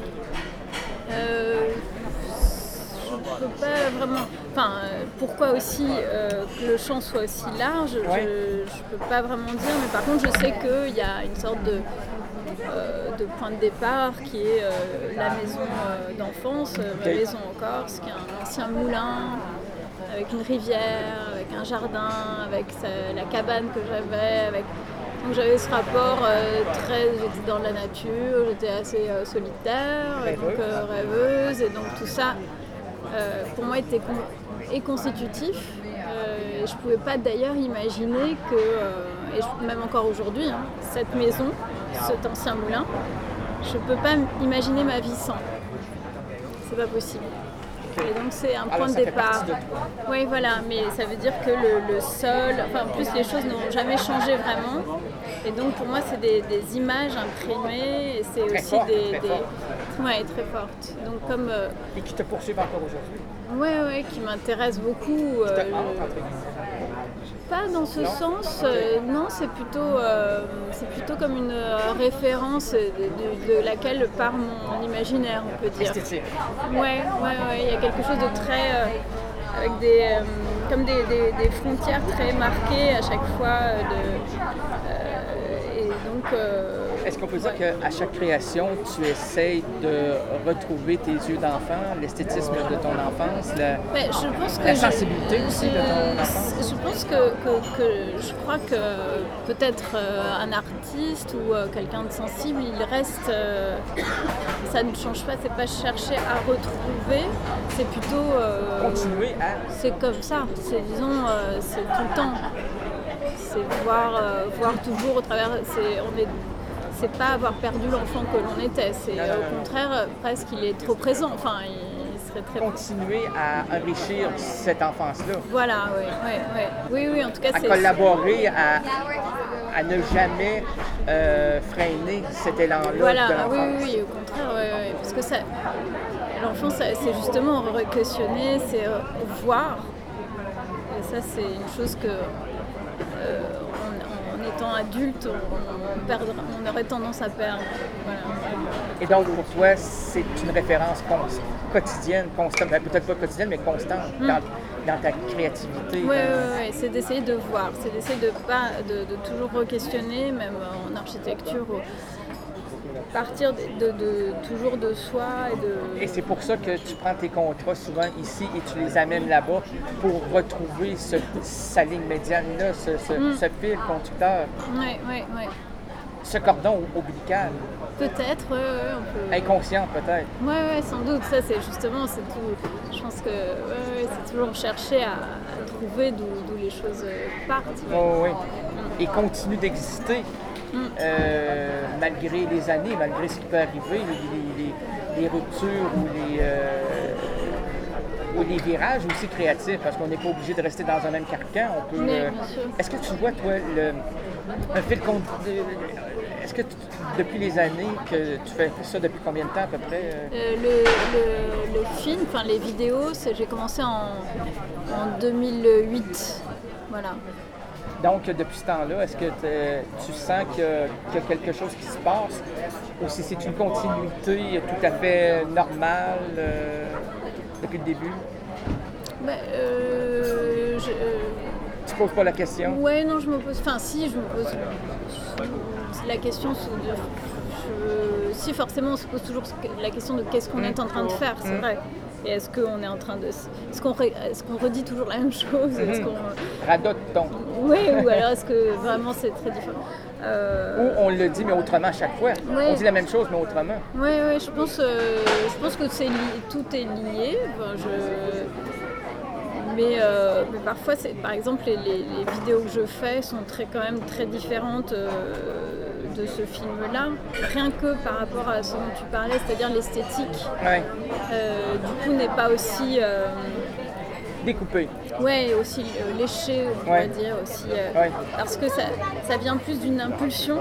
Euh, je ne peux pas vraiment... Enfin, pourquoi aussi euh, que le champ soit aussi large, ouais. je ne peux pas vraiment dire, mais par contre je sais qu'il y a une sorte de, euh, de point de départ qui est euh, la maison euh, d'enfance, euh, ma maison en Corse, qui est un ancien moulin, avec une rivière, avec un jardin, avec sa, la cabane que j'avais, avec... Donc j'avais ce rapport euh, très, j'étais dans la nature, j'étais assez euh, solitaire, et donc euh, rêveuse, et donc tout ça euh, pour moi était con- est constitutif. Euh, et je pouvais pas d'ailleurs imaginer que, euh, et je, même encore aujourd'hui, hein, cette maison, cet ancien moulin, je peux pas imaginer ma vie sans. C'est pas possible. Et donc c'est un point Alors, de départ. De oui, voilà, mais ça veut dire que le, le sol, enfin en plus les choses n'ont jamais changé vraiment. Et donc pour moi c'est des, des images imprimées et c'est très aussi fort, des, très des... Fort. Ouais, très fortes. Donc comme euh... et qui te poursuivent encore aujourd'hui. Ouais, ouais, qui m'intéressent beaucoup. Euh, Pas dans ce non. sens, euh, non, c'est plutôt, euh, c'est plutôt comme une euh, référence de, de, de laquelle part mon imaginaire, on peut dire. Esthétique. Ouais, ouais, ouais, il y a quelque chose de très, euh, avec des, euh, comme des, des, des frontières très marquées à chaque fois. Euh, de, euh, et donc. Euh, Est-ce qu'on peut dire ouais. qu'à chaque création, tu essayes de retrouver tes yeux d'enfant, l'esthétisme de ton enfance, la, ben, je pense que la je, sensibilité je, aussi de ton enfance? Je pense que, que, que je crois que peut-être euh, un artiste ou euh, quelqu'un de sensible, il reste, euh, ça ne change pas, c'est pas chercher à retrouver, c'est plutôt... Euh, continuer à... C'est comme ça, c'est disons, euh, c'est tout le temps. C'est voir, euh, voir toujours au travers... C'est, on est, c'est pas avoir perdu l'enfant que l'on était, c'est euh, au contraire presque il est trop présent, enfin il serait très... Continuer à enrichir cette enfance-là. Voilà, oui, oui, oui, oui, oui en tout cas à c'est... À collaborer, à, à ne jamais euh, freiner cet élan-là voilà, de l'enfance. Oui, oui, oui, au contraire, oui, oui, parce que ça, l'enfance c'est justement re-questionner, c'est euh, voir, et ça c'est une chose que... Euh, étant adulte, on, on, perdra, on aurait tendance à perdre. Voilà. Et donc, pour toi, c'est une référence const- quotidienne, constante, peut-être pas quotidienne, mais constante mm. dans, dans ta créativité? Oui, dans... oui, oui, c'est d'essayer de voir, c'est d'essayer de, pas, de, de toujours re-questionner, même en architecture, partir de, de, de, toujours de soi. Et, de... et c'est pour ça que tu prends tes contrats souvent ici et tu les amènes là-bas pour retrouver ce, sa ligne médiane-là, ce, ce, mm. ce fil conducteur. Oui, oui, oui. Ce cordon ombilical. Peut-être, oui, oui, on peut... Inconscient, peut-être. Oui, oui, sans doute. Ça, c'est justement, c'est tout... Je pense que ouais, ouais, c'est toujours chercher à, à trouver d'où, d'où les choses partent. Ouais. Oh, oui, mm. Et continue d'exister. Mm. Euh, malgré les années, malgré ce qui peut arriver, les, les, les, les ruptures ou les, euh, ou des virages aussi créatifs, parce qu'on n'est pas obligé de rester dans un même carcan. On peut, Oui, euh, bien sûr. Est-ce que tu vois, toi, le, un fil conducteur? Est-ce que tu- depuis les années que tu fais ça, depuis combien de temps à peu près? euh? Euh, le, le- le film, enfin les vidéos, c'est- j'ai commencé en, en deux mille huit. Voilà. Donc, depuis ce temps-là, est-ce que t'es- tu sens qu'il y, a, qu'il y a quelque chose qui se passe? Ou si c'est une continuité tout à fait normale euh, depuis le début? Ben, euh, je- euh, Tu poses pas la question? ouais, non, je me pose. Enfin, si, je me pose. je- la question, c'est de. je- si, forcément, on se pose toujours la question de qu'est-ce qu'on est en train de faire, c'est vrai. Et est-ce qu'on est en train de. Est-ce qu'on, ré- est-ce qu'on redit toujours la même chose? Est-ce qu'on... Radote-t-on? Oui, ou alors est-ce que vraiment c'est très différent? Euh, Ou on le dit, mais autrement à chaque fois. Ouais. On dit la même chose, mais autrement. Oui, oui, je pense, euh, je pense que c'est li- tout est lié. Enfin, je... mais, euh, mais parfois, c'est, par exemple, les, les- les vidéos que je fais sont très, quand même très différentes euh, de ce film-là. Rien que par rapport à ce dont tu parlais, c'est-à-dire l'esthétique, Ouais. euh, du coup, n'est pas aussi... euh, Découpé. Ouais, aussi euh, léché, on Ouais. pourrait dire aussi, euh, Ouais. parce que ça, ça vient plus d'une impulsion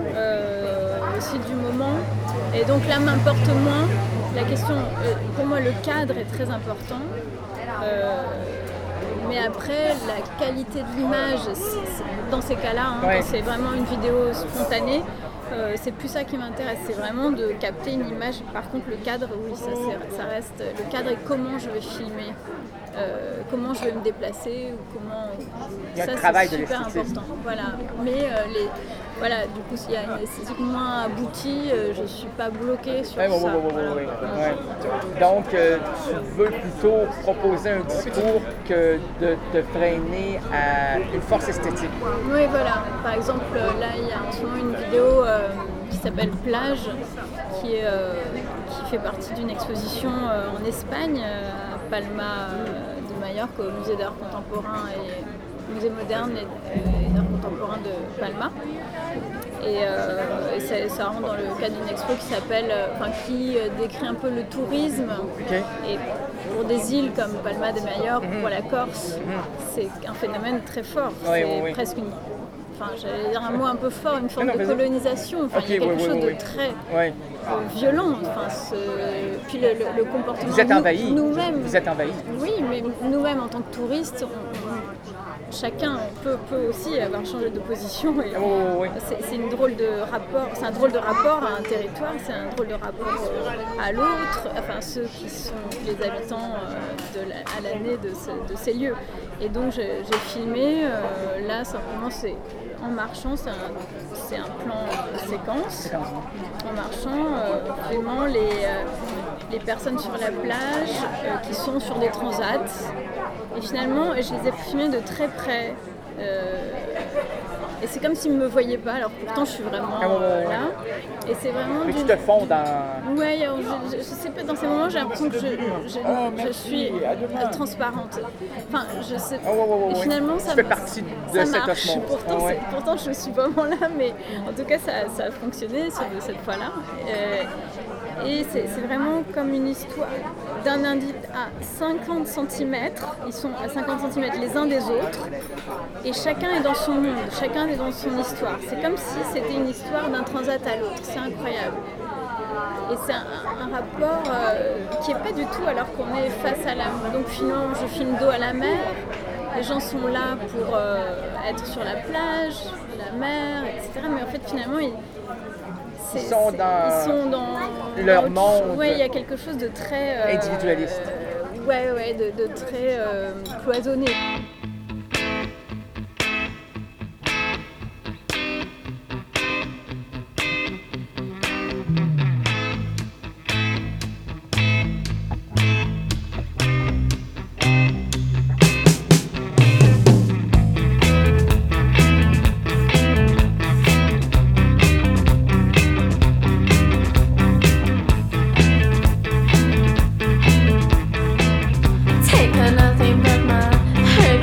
euh, aussi du moment. Et donc là m'importe moins la question. Euh, pour moi, le cadre est très important. Euh, mais après, la qualité de l'image, c'est- c'est- dans ces cas-là, hein, Ouais. quand c'est vraiment une vidéo spontanée. Euh, c'est plus ça qui m'intéresse, c'est vraiment de capter une image. Par contre, le cadre, oui, ça, c'est- ça reste. Le cadre et comment je vais filmer, euh, comment je vais me déplacer, ou comment. Il y a un ça, travail c'est de super l'esthétisme. important. Voilà. Mais euh, les, voilà, du coup, s'il y a une esthétique moins aboutie, euh, je suis pas bloquée sur Ouais, ouais, ça. ouais, ouais, Voilà. ouais, ouais. Donc, euh, tu veux plutôt proposer un discours que de te freiner à une force esthétique. Oui, voilà. Par exemple, là, il y a en ce moment une vidéo euh, qui s'appelle Plage, qui, est, euh, qui fait partie d'une exposition euh, en Espagne, euh, à Palma euh, de Majorque, au musée d'art contemporain et musée moderne et, et d'art contemporain de Palma. Et, euh, et ça, ça rentre dans le cadre d'une expo qui s'appelle, euh, enfin, qui euh, décrit un peu le tourisme. OK. Et pour des îles comme Palma de Majorque, pour la Corse, c'est un phénomène très fort. Oui, c'est oui, oui. presque une, enfin, j'allais dire un mot un peu fort, une forme Non, non, de vas-y. colonisation. Enfin, Ok, il y a quelque oui, oui, chose oui, de oui. très Ouais. euh, violent. Enfin, ce... Puis le, le- le comportement. Vous êtes nous- envahis. Nous-mêmes. Vous êtes envahis. Oui, mais nous-mêmes en tant que touristes, on- on- chacun peut, peut aussi avoir changé de position. Et Ah, oui, oui, oui. c'est, c'est une drôle de rapport. C'est un drôle de rapport à un territoire. C'est un drôle de rapport euh, à l'autre. Enfin, ceux qui sont les habitants euh, de la- à l'année de, ce- de ces lieux. Et donc j'ai, j'ai filmé. euh, là, simplement, c'est en marchant. C'est un, c'est un plan euh, séquence. En marchant, euh, filmant les, euh, les personnes sur la plage euh, qui sont sur des transats. Et finalement, je les ai filmés de très près. Euh, et c'est comme s'ils ne me voyaient pas, alors pourtant je suis vraiment Ah ouais, ouais, euh, ouais. là. Et c'est vraiment. Mais tu d'une- te fonds dans... Ouais, alors, je, je, je sais pas, dans ces moments, j'ai l'impression que je, je, je suis euh, transparente. Enfin, je sais. Ah, ouais, ouais, ouais, Et ouais. finalement, ça, Tu fais partie de ça cette marche. osmose. Pourtant, Ah, ouais. c'est- pourtant, je suis vraiment là, mais en tout cas, ça, ça a fonctionné sur cette fois-là. Euh, et c'est c'est vraiment comme une histoire d'un individu à cinquante centimètres. Ils sont à cinquante centimètres les uns des autres. Et chacun est dans son monde, chacun est dans son histoire. C'est comme si c'était une histoire d'un transat à l'autre. C'est incroyable. Et c'est un, un rapport euh, qui n'est pas du tout alors qu'on est face à la mer. Donc finalement, je filme dos à la mer. Les gens sont là pour euh, être sur la plage, la mer, et cetera. Mais en fait, finalement, ils, c'est- Ils sont c'est- dans ils sont dans leur dans autre- monde. Ouais, il y a quelque chose de très euh, Individualiste. euh, ouais, ouais, de, de très euh, cloisonné. Take nothing but my hurt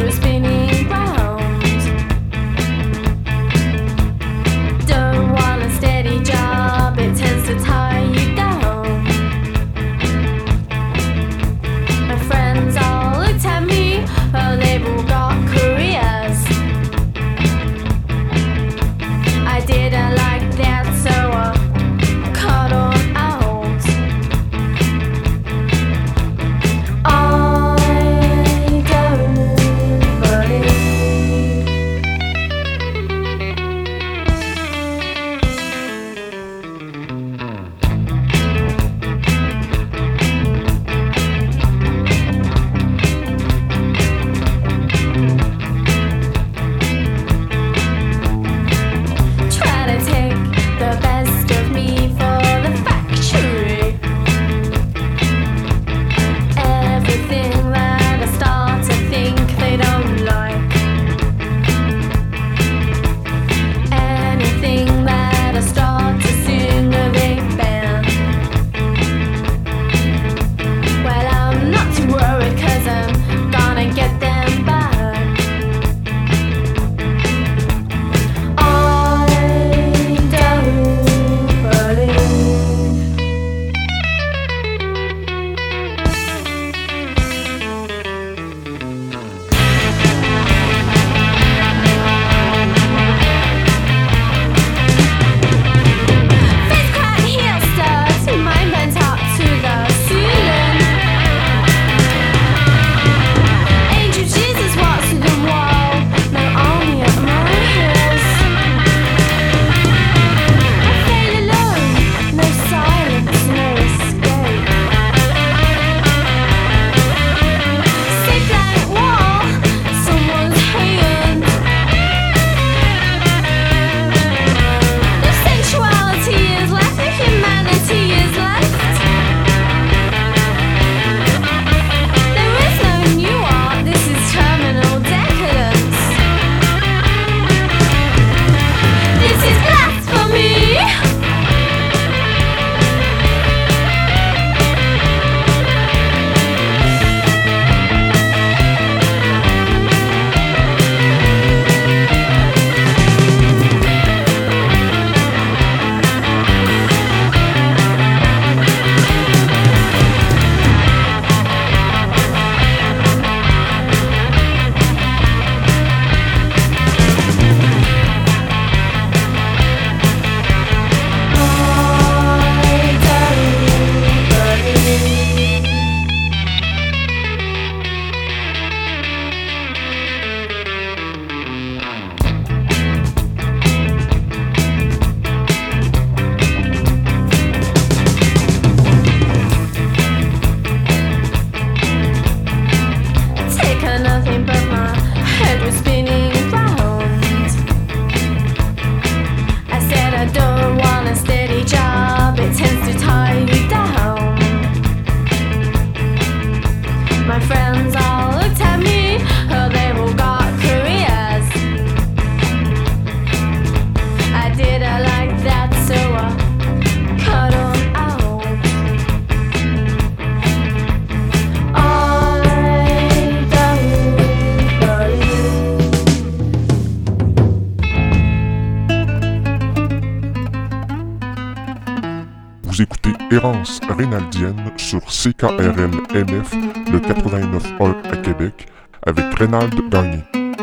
Vous écoutez Errance Rénaldienne sur C K R L M F, le quatre-vingt-neuf un à Québec, avec Rénald Gagné.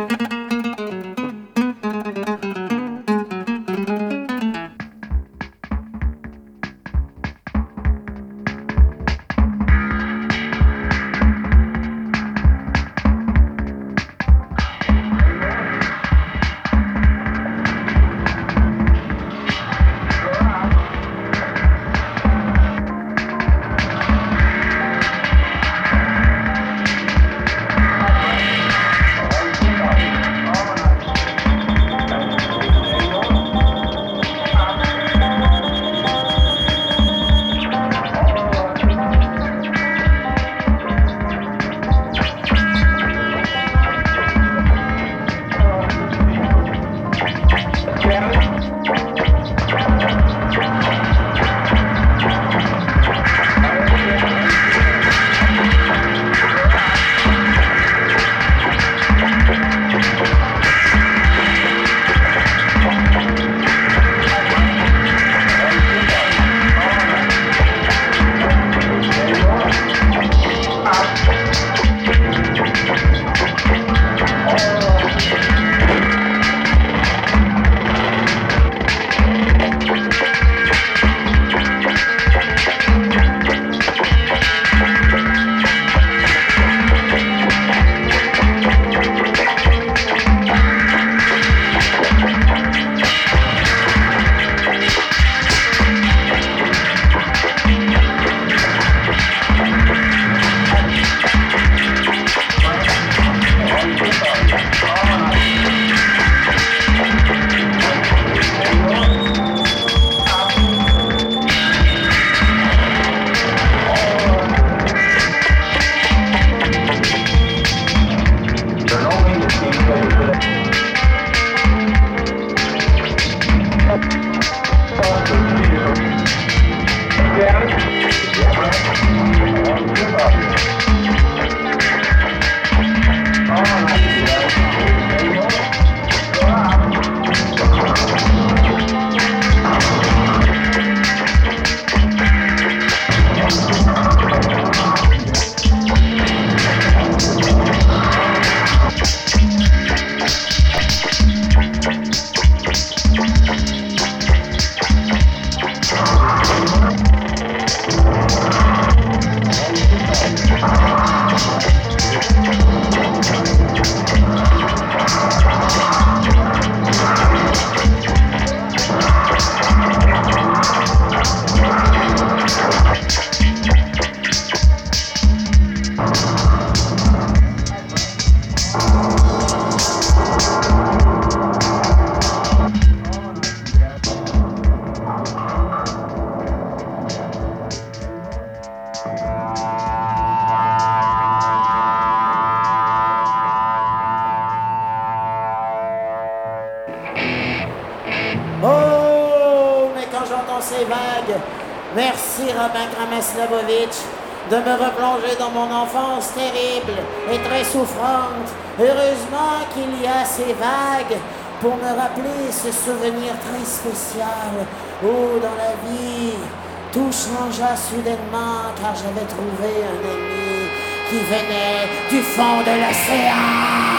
Merci Robin Kramaslavovitch de me replonger dans mon enfance terrible et très souffrante. Heureusement qu'il y a ces vagues pour me rappeler ce souvenir très spécial où dans la vie tout changea soudainement car j'avais trouvé un ami qui venait du fond de l'océan.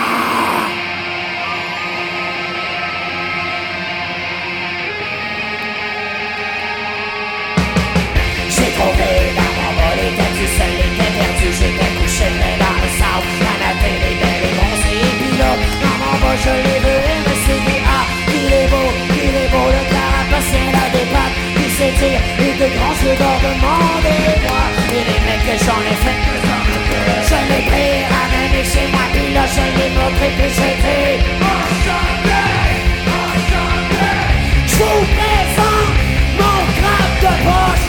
J'ai trouvé dans mon bol, était tout seul, était perdu, j'étais couché mais dans le sable, la nature est belle et bronzée, et puis là, dans mon bol, je l'ai vu et me suis dit, ah, il est beau, il est beau, le carapace, il a des pattes, il s'étire, et de grands yeux d'or, demandez-moi, et les mecs que j'en ai fait, je l'ai pris, ramené chez moi, puis là, je l'ai montré, puis j'ai dit, enchanté, enchanté, je vous présente mon crabe de poche.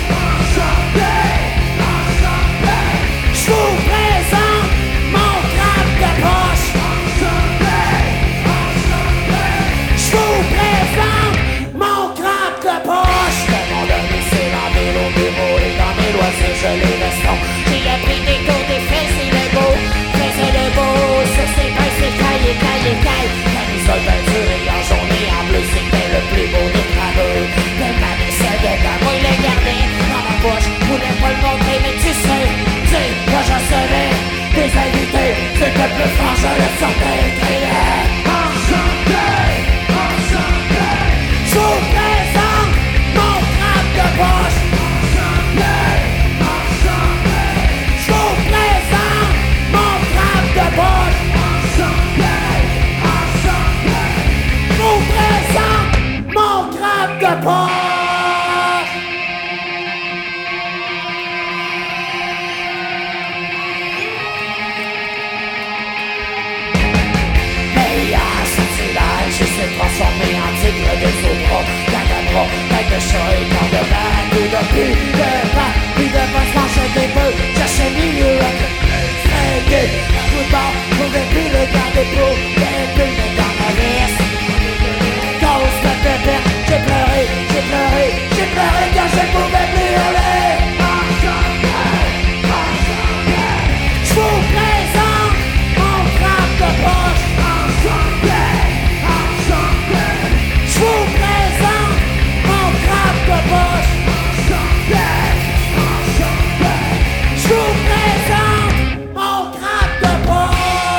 Je vous présente mon crabe de poche. Je vous présente mon crabe de poche. Le monde a laissé dans mes lots bureaux et dans mes loisirs je les restons. J'ai appris des cours des fesses et le beau, faisait le beau sur ses pinces, ses cailles et cailles et cailles. Camisole peinture et en journée en bleu, c'était le plus beau des travaux. De ma vaisselle de dame, il l'a gardé. armée en tigre de Zobra, Cadabra, tête de chat et corps de barracuda, de plus de pas, plus de pas, mange des bœufs, cherche milieu avec fringué, coup de barre, trouvez plus le garder pour, y'avait plus le dans ma veste. Cause de pépère, j'ai pleuré, j'ai pleuré, j'ai pleuré quand je pouvais plus hurler. Je vous présente mon frappe de poche. Je vous présente mon frappe de poche. Je vous présente mon frappe de poche.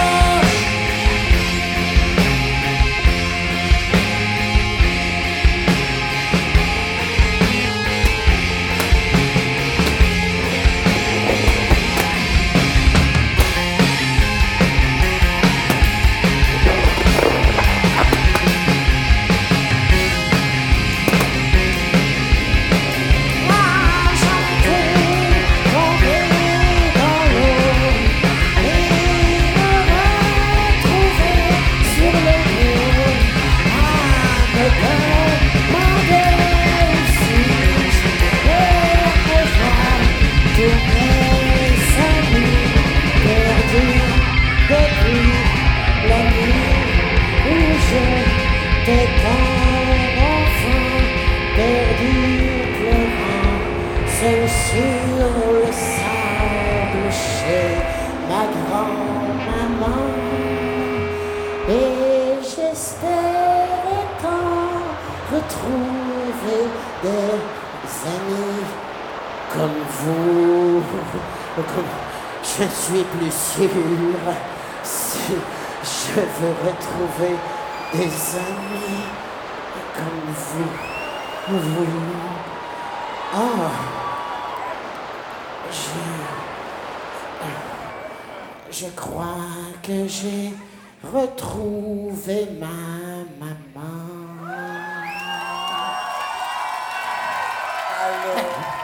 Je suis plus sûr si je veux retrouver des amis comme vous. Vous. Ah, je, je crois que j'ai retrouvé ma maman. Allô.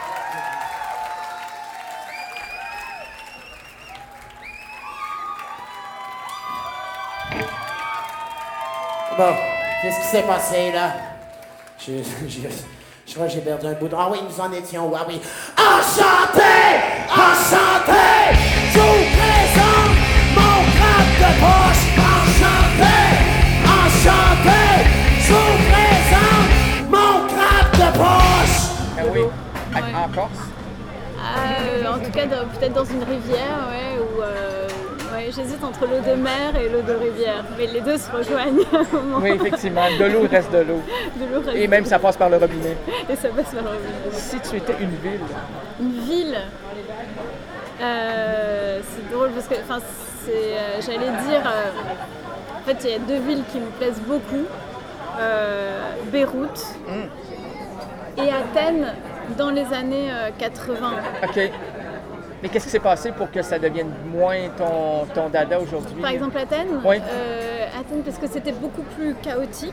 Bon, qu'est-ce qui s'est passé là? Je, je, je crois que j'ai perdu un bout de... Ah oui, nous en étions où? Ah oui. Enchanté! Enchanté! Je vous présente mon crabe de poche! Enchanté! Enchanté! Je vous présente mon crabe de poche! Ah oui, Ouais. en Corse. Euh, en tout cas, dans- peut-être dans une rivière, ouais, ou... Euh, ouais, j'hésite entre l'eau de mer et l'eau de rivière, mais les deux se rejoignent à un moment. Oui, effectivement, de l'eau il reste de l'eau. De l'eau reste Et même ça passe par le robinet. et ça passe par le robinet. Si tu étais une ville, Une ville, euh, c'est drôle parce que, enfin, c'est, euh, j'allais dire, euh, en fait, il y a deux villes qui me plaisent beaucoup, euh, Beyrouth et Athènes dans les années euh, quatre-vingts. OK. Mais qu'est-ce qui s'est passé pour que ça devienne moins ton, ton dada aujourd'hui? Par exemple, Athènes, Oui. euh, Athènes parce que c'était beaucoup plus chaotique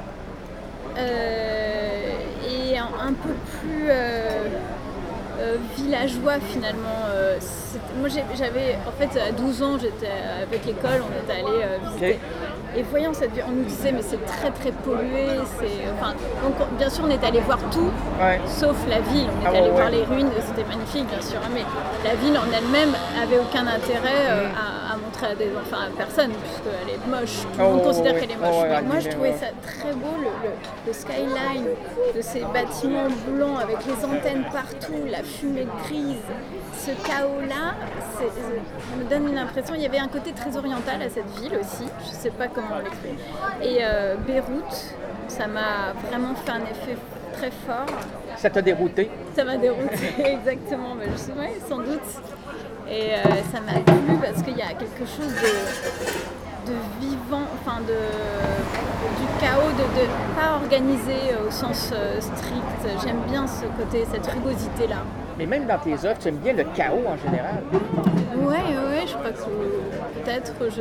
euh, et un, un peu plus euh, euh, villageois finalement. Euh, c'était- moi j'ai- j'avais, en fait, à douze ans, j'étais avec l'école, on était allé euh, visiter. OK. Et voyant cette ville, on nous disait mais c'est très très pollué. C'est, enfin, donc on- bien sûr on est allé voir tout, Ouais. sauf la ville. On Ah est ouais, allé ouais. voir les ruines, c'était magnifique bien sûr, hein, mais la ville en elle-même avait aucun intérêt euh, à, à montrer à des enfants, à personne, puisqu'elle est moche. Tout le Oh, monde ouais, considère ouais. qu'elle est moche. Oh, ouais, Mais moi je abîmée, trouvais ouais. ça très beau, le, le- le skyline de ces bâtiments blancs avec les antennes partout, la fumée grise, ce chaos-là, c'est- ça me donne une impression. Il y avait un côté très oriental à cette ville aussi, je sais pas comment l'expliquer. Et euh, Beyrouth, ça m'a vraiment fait un effet très fort. Ça t'a dérouté? Ça m'a dérouté, exactement, mais je sais, ouais, sans doute. Et euh, ça m'a plu parce qu'il y a quelque chose de, de vivant, enfin de, du chaos, de, de pas organisé au sens euh, strict. J'aime bien ce côté, cette rugosité-là. Mais même dans tes œuvres, tu aimes bien le chaos en général. Ouais, ouais, ouais, je crois que peut-être je...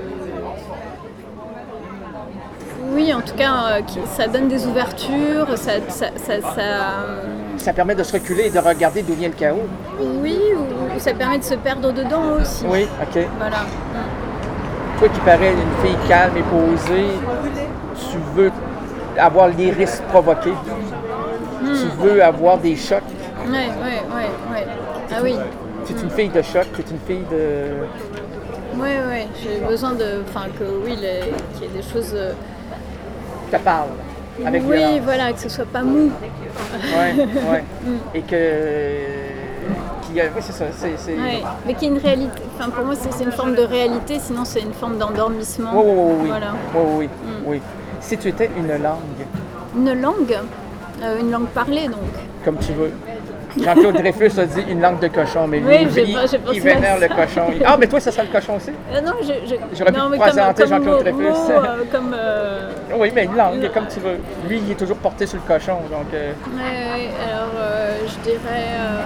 Oui, en tout cas, euh, qui- ça donne des ouvertures, ça... ça, ça, ça, euh, Ça permet de se reculer et de regarder d'où vient le chaos. oui, ou ça permet de se perdre dedans aussi. Oui, OK. Voilà. Toi qui parais une fille calme et posée, tu veux avoir les risques provoqués. Mm. Tu veux avoir des chocs. Ouais, ouais, ouais, ouais. Ah oui. Tu es une fille de choc, tu es une fille de... Ouais, ouais, j'ai besoin de... Enfin, que oui, les- qu'il y ait des choses... euh, te parle avec oui, violence. voilà, que ce soit pas mou. Ouais, ouais. Et que... qu'il y a- Oui, c'est ça. C'est, c'est... Ouais, mais qu'il y ait une réalité. Enfin, pour moi, c'est, c'est une forme de réalité, sinon c'est une forme d'endormissement. Oui, oui, oui. Oui, Voilà. oui, oui, Mm. oui. Si tu étais une langue, Une langue, euh, une langue parlée, donc. comme tu veux. Jean-Claude Dreyfus a dit une langue de cochon, mais lui, Oui, j'ai il, pas- j'ai pensé il vénère à le ça. cochon. Il- Ah, mais toi, ça sera le cochon aussi? Euh, non, je, je... J'aurais pu non, te mais présenter comme, comme Jean-Claude mot- Dreyfus. mot, euh, comme. euh, Oui, mais une langue, comme tu veux. Lui, il est toujours porté sur le cochon, donc... euh, Ouais, ouais, alors euh, je dirais. Euh,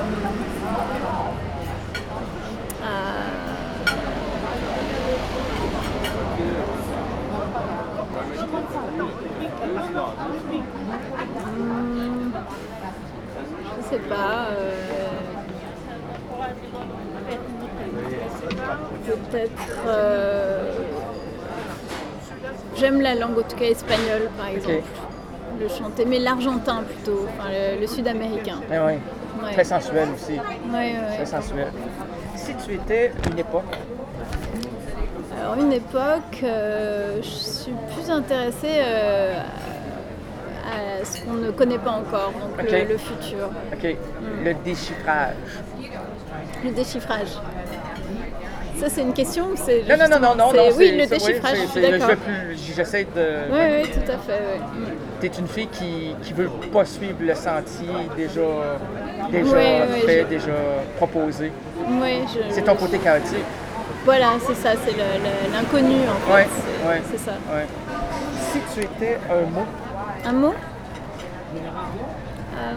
euh, hum, je sais pas. euh, Peut-être. euh, J'aime la langue, en tout cas espagnole, par exemple. Le chanter, mais l'argentin plutôt, enfin, le, le sud-américain. eh oui. Ouais. Très sensuel aussi. Ouais, ouais, Très ouais. sensuel. Si tu étais une époque, Alors une époque, euh, je suis plus intéressée euh, à ce qu'on ne connaît pas encore, donc Ok. le, le futur, OK, le déchiffrage. le déchiffrage. Ça c'est une question ou c'est Non, non, non, non, non, c'est- non. Oui, c'est- le c'est- déchiffrage, c'est- je suis c'est- d'accord. je veux plus- J'essaie de... Oui, oui, tout à fait. Ouais. T'es une fille qui ne veut pas suivre le sentier déjà, déjà Ouais, ouais, fait, je- déjà proposé. Ouais, je- C'est ton côté chaotique. Voilà, c'est ça, c'est le- le- l'inconnu en fait. Ouais, c'est, ouais. c'est ça. Ouais. Si tu étais un mot, Un mot Euh,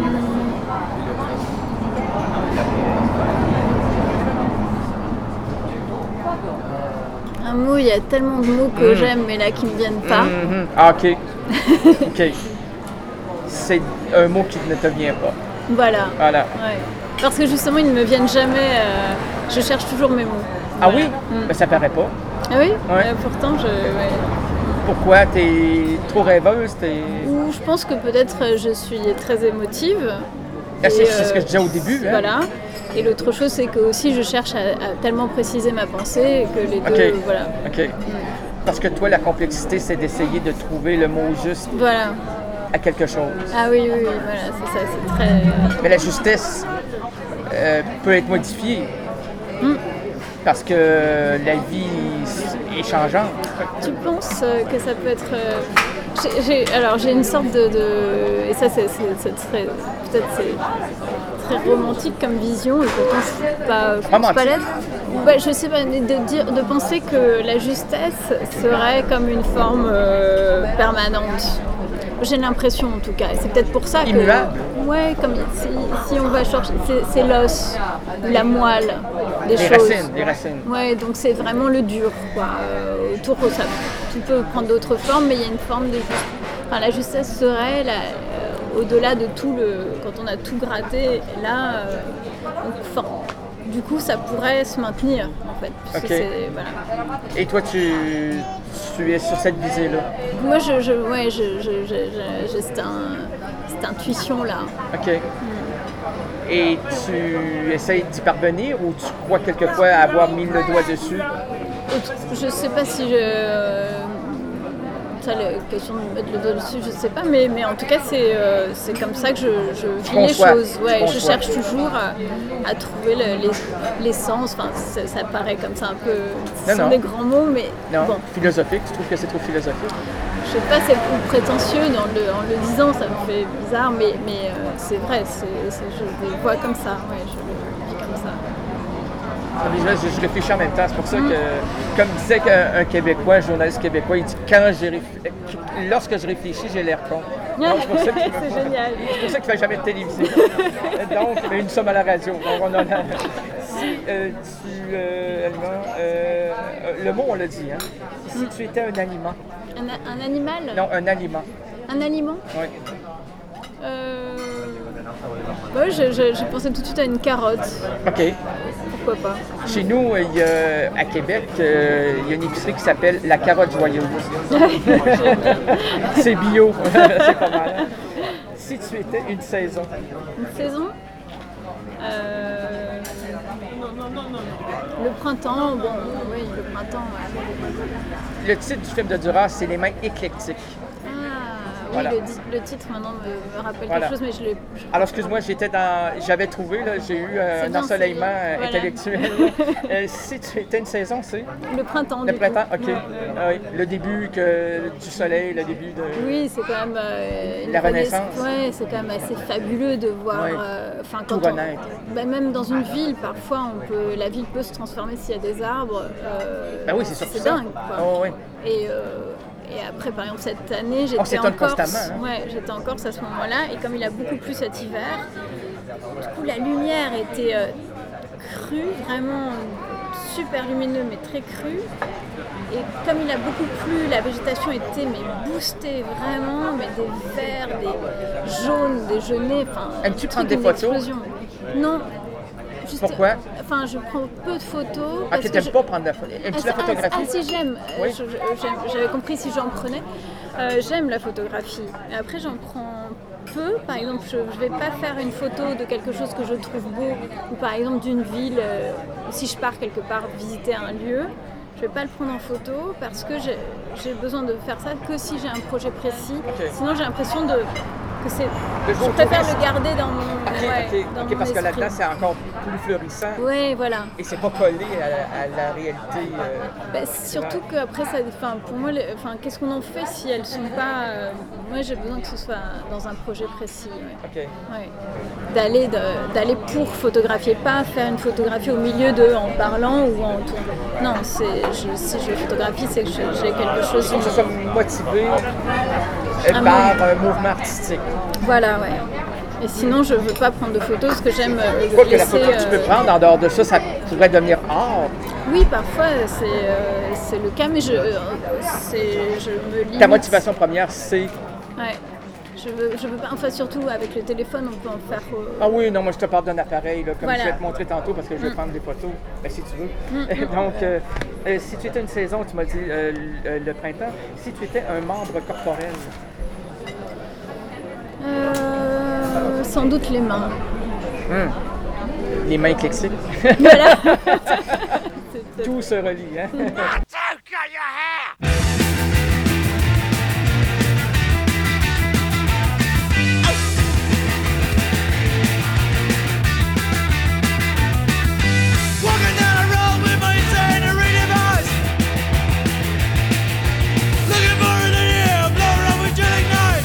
Un mot, il y a tellement de mots que Mm. j'aime, mais là qui ne me viennent pas. Mhm. Ah, OK. OK. C'est un mot qui ne te vient pas. Voilà. Voilà. Ouais. Parce que justement, ils ne me viennent jamais. euh, je cherche toujours mes mots. Ah Voilà. oui? Mm. Ben, ça paraît pas. Ah oui Ouais. Euh, Pourtant, je. ouais. Pourquoi? T'es trop rêveuse? T'es... Ou je pense que peut-être euh, je suis très émotive. Ah, c'est Et, c'est ce que je disais au euh, début. Hein? Voilà. Et l'autre chose, c'est que aussi je cherche à, à tellement préciser ma pensée que les deux. OK. Voilà. OK. Parce que toi, la complexité, c'est d'essayer de trouver le mot juste Voilà. à quelque chose. Ah oui, oui, oui, voilà, c'est ça, c'est très. Mais la justesse euh, peut être modifiée. Mm. Parce que la vie est changeante. Tu penses euh, que ça peut être. euh, j'ai- j'ai- alors j'ai une sorte de, de- et ça c'est, c'est, c'est très, peut-être c'est très romantique comme vision et pourtant c'est pas, je pense Romantique. pas l'être. Bah, je sais pas, de dire, de penser que la justesse serait comme une forme euh, permanente. J'ai l'impression en tout cas. Et c'est peut-être pour ça que. Immuable. Ouais, comme si, si on va chercher, c'est, c'est l'os, la moelle des Les choses. racines, les racines. Ouais, donc c'est vraiment le dur, quoi. Euh, autour, ça, tu peux prendre d'autres formes, mais il y a une forme de justesse. Enfin, la justesse serait, la- euh, au-delà de tout le... Quand on a tout gratté, là, euh, donc, enfin, du coup, ça pourrait se maintenir, en fait. Parce que Ok. c'est, voilà. Et toi, tu, tu es sur cette visée-là. Moi, je, je, ouais, je, je, je, je- j'ai cette, un- cette intuition-là. OK. Et tu essayes d'y parvenir ou tu crois quelquefois avoir mis le doigt dessus? Je sais pas si je. euh, Ça, la question de me mettre le doigt dessus, je sais pas, mais, mais en tout cas, c'est euh, c'est comme ça que je, je vis les conçois, choses. tu Ouais, je conçois. cherche toujours à, à trouver le- les- l'essence. Enfin, ça, ça paraît comme ça un peu. Ce Non, sont non. des grands mots, mais Non? bon, Philosophique? Tu trouves que c'est trop philosophique? je sais pas, c'est plus prétentieux dans le, en le disant, ça me fait bizarre, mais, mais euh, c'est vrai, c'est, c'est- je le vois comme ça. Ouais, je le vis comme ça. Ah, mais Je, je réfléchis en même temps. C'est pour ça que, comme disait qu'un un Québécois, un journaliste québécois, il dit quand j'ai réfl- lorsque je réfléchis, j'ai l'air con. Donc, c'est pour ça qu'il me- C'est génial. C'est pour ça qu'il ne fait jamais de télévision. Donc, mais nous sommes à la radio. Donc, on a la- Si euh, tu. euh, allemand, euh, euh, le mot, on l'a dit, hein? Si tu étais un aliment. Un, a- un animal Non, un aliment. Un aliment Oui. Euh... Ouais, je, je, je pensais tout de suite à une carotte. OK. pourquoi pas. Chez nous, il y a, à Québec, euh, il y a une épicerie qui s'appelle La Carotte Joyeuse. C'est bio, c'est pas mal. Si tu étais une saison. Une saison euh... Le printemps, bon, oui, le printemps. Ouais. Le titre du film de Duras, c'est Les mains éclectiques. Ah, Voilà. oui, le, le titre maintenant me, me rappelle Voilà. quelque chose, mais je l'ai. je- Alors, excuse-moi, j'étais dans. J'avais trouvé, là, j'ai eu euh, C'est un bien, ensoleillement c'est- euh, voilà. intellectuel. Euh, si tu étais une saison, c'est Le printemps. le du printemps, coup. ok. Ouais. Ah oui, le début que, du soleil, le début de. Oui, c'est quand même euh, une La renaissance. Renaissance. Ouais, c'est quand même assez fabuleux de voir. Ouais. euh, Enfin, Tout quand on- renaître. bah, même dans une ville, parfois, on peut, la ville peut se transformer s'il y a des arbres. euh, Ben oui, c'est surtout c'est ça. dingue, quoi. Oh, oui. Et, euh, et après, par exemple, cette année, j'étais s'étonne en Corse. constamment, hein. Ouais, j'étais en Corse à ce moment-là, et comme il a beaucoup plu cet hiver, du coup, la lumière était euh, crue, vraiment super lumineux, mais très crue. Et comme il a beaucoup plu, la végétation était mais boostée vraiment, mais des verts, des jaunes, des jaunés, enfin. Aimes-tu un prendre truc, des une photos? explosion. Non. Juste- Pourquoi? Enfin, je prends peu de photos. Ah, parce tu que n'aimes je- pas prendre la photo. Aimes-tu ah, la ah, photographie? Ah, si, j'aime. Euh, Oui. je- je- j'aime. J'avais compris si j'en prenais. Euh, j'aime la photographie. Mais après, j'en prends peu. Par exemple, je ne vais pas faire une photo de quelque chose que je trouve beau, ou par exemple d'une ville, euh, si je pars quelque part visiter un lieu. Je ne vais pas le prendre en photo parce que j'ai j'ai besoin de faire ça que si j'ai un projet précis. Ok. Sinon, j'ai l'impression de, que c'est. De Je jour préfère touriste. le garder dans mon. Ok, ouais, ok, dans ok, mon parce que esprit. là-dedans, c'est encore plus florissant. Oui, voilà. Et c'est pas collé à, à la réalité. euh, Bah, surtout qu'après, ça, enfin, pour moi, les- enfin, qu'est-ce qu'on en fait si elles sont pas. euh, moi, j'ai besoin que ce soit dans un projet précis. Ouais. OK. Ouais. D'aller, de- d'aller pour photographier, pas faire une photographie au milieu de en parlant ou en tournant. Non, c'est, je, si je photographie, c'est que j'ai j'ai quelque chose. Il faut que ce soit motivé euh, Un par un mouvement artistique. Voilà, ouais. Et sinon, je veux pas prendre de photos parce que j'aime euh, Quoi que la laisser, photo que tu peux euh, prendre en dehors de ça, ça pourrait devenir art. Oui, parfois c'est, euh, c'est le cas, mais je, euh, c'est, je me limite. Ta motivation première, c'est. Ouais. Je veux, je veux pas. Enfin, surtout avec le téléphone, on peut en faire. euh, Ah oui, non, moi je te parle d'un appareil, là, comme Voilà. je vais te montrer tantôt parce que je vais Mm. prendre des photos, ben, si tu veux. Mm, mm. Donc, euh, euh, si tu étais une saison, tu m'as dit euh, le, le printemps, si tu étais un membre corporel, euh, sans doute les mains. les mains éclectiques, Voilà. C'est- tout se relie. Hein? Walking down the road with my insane and reading voice. Looking for an idea, blowing up with chilling night.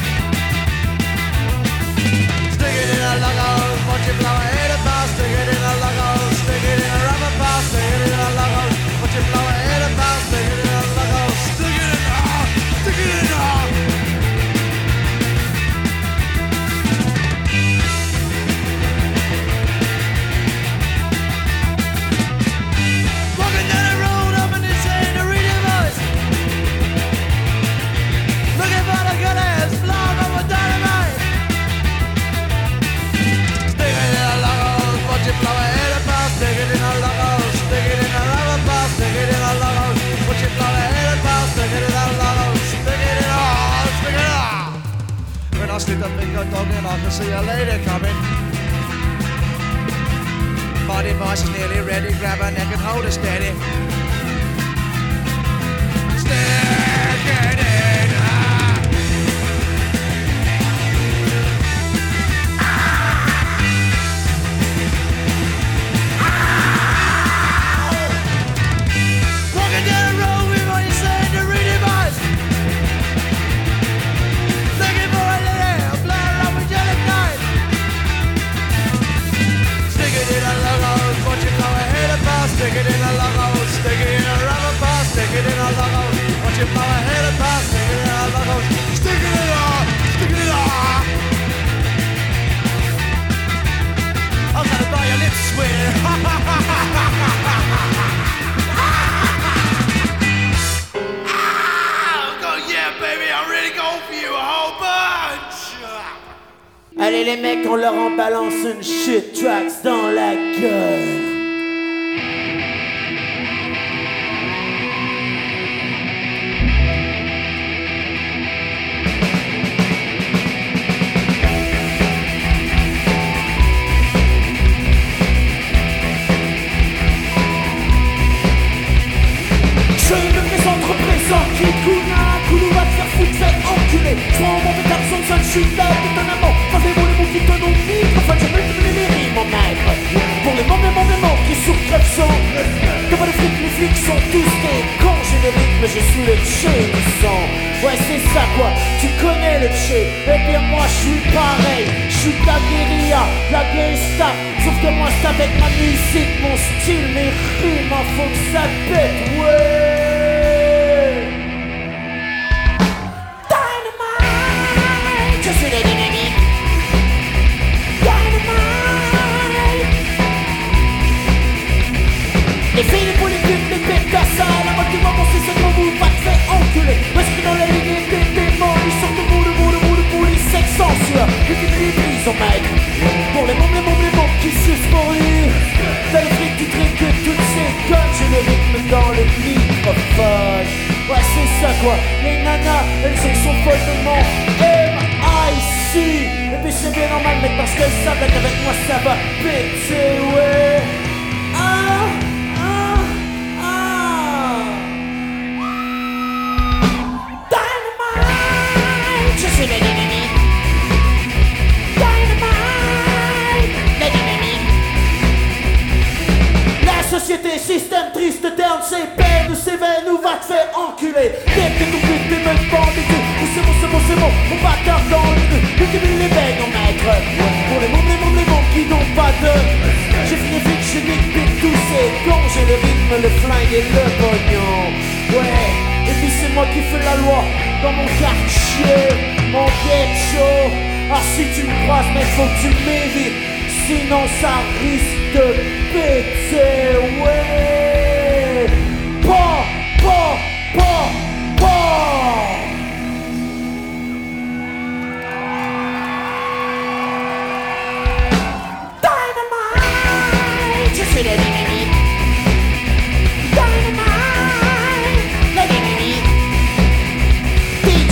Stick it in a lughouse, watch it blow ahead of past. Stick it in a lughouse, stick it in a rubber past. Stick it in a lughouse, watch it blow ahead of past. Stick it in a lughouse, stick it in a, stick it in a. Walking down the road, I'm an insane to read your voice. Looking for the good ass, blowing up with dynamite. Stick it in a lughouse, watch it blow ahead of past. Stick it in a lughouse, stick it in a rubber past. Stick it in a lughouse, watch it blow ahead of past. Stick it in a lughouse, stick it in a, stick it in a. When I sleep, I think I'm talking, I can see a lady coming. Body voice is nearly ready, grab her neck and hold her steady. Stick it in her. Walking down the road with my insane to read your voice. Looking for a lady, blowing up with yellow night. Stick it in a lughouse, watch it blow ahead of past. Stick it in a lughouse, stick it in a rubber past. Stick it in a lughouse, watch it blow ahead of past. Stick it in a lughouse, stick it in a, stick it in a. I'm gonna buy your lips sweet. Oh yeah, baby, I'm ready to go for you a whole bunch. Allez les mecs, on leur en balance une shit tracks dans la gueule. qui Kuna, Koulou va te faire foutre, fait enculer. J'prends mon pétard son seul, j'suis là, étonnamment. Quand les mots, les mots qui te donnent vite, en fait, j'ai multiplié les rimes, mon maître. Pour les mots, les mots, les mots qui souffrent sont. Devant les flics, les flics sont tous des cons. J'ai le rythme, je suis le tché du sang. Ouais, c'est ça quoi, tu connais le tché. Eh bien, moi, j'suis pareil. J'suis de la guérilla, de la gangsta. Sauf que moi, c'est avec ma musique, mon style, mes rimes, hein, faut que ça pète, ouais. Dynamite, je suis la dynamique. Dynamite. Les filles, les poules, les putes, les pétasses, la mode du moment, c'est ce qu'on vous va te faire enculer. Parce que dans la ligne des démons, ils sortent de bout, de bout, de bout, de bout, les sexes sensuels. Les filles, les prises en maître. Pour les mômes, les mômes, les mômes qui sucent pour lui. T'as le fric, tu trinques toutes ces connes. J'ai le rythme dans le microphone. Ouais, c'est ça quoi. Les nanas, elles elles sont folles de mon M I C. Et puis c'est bien normal, mec, parce qu'elles savent qu'avec moi ça va péter, ouais. Ah, ah, ah. Dynamite, je suis la dynamique. Société, système triste, terne, c'est peine, c'est veine, ou va te faire enculer. Dès que ton but t'es même bandit, c'est bon, c'est bon, c'est bon, on va t'en dans le but, multiplie les beignes en maître. Pour les mômes, les mômes, les mômes qui n'ont pas de. J'ai fini vite, j'ai niqué tous ces cons, j'ai le rythme, le flingue et le pognon. Ouais, et puis c'est moi qui fais la loi dans mon quartier, mon ghetto. Ah si tu me croises, mec, faut que tu m'évites. Sinon ça risque de péter, ouais. Bon, bon, bon, bon. Dynamite, je suis la dynamique. Dynamite, la dynamique. D J.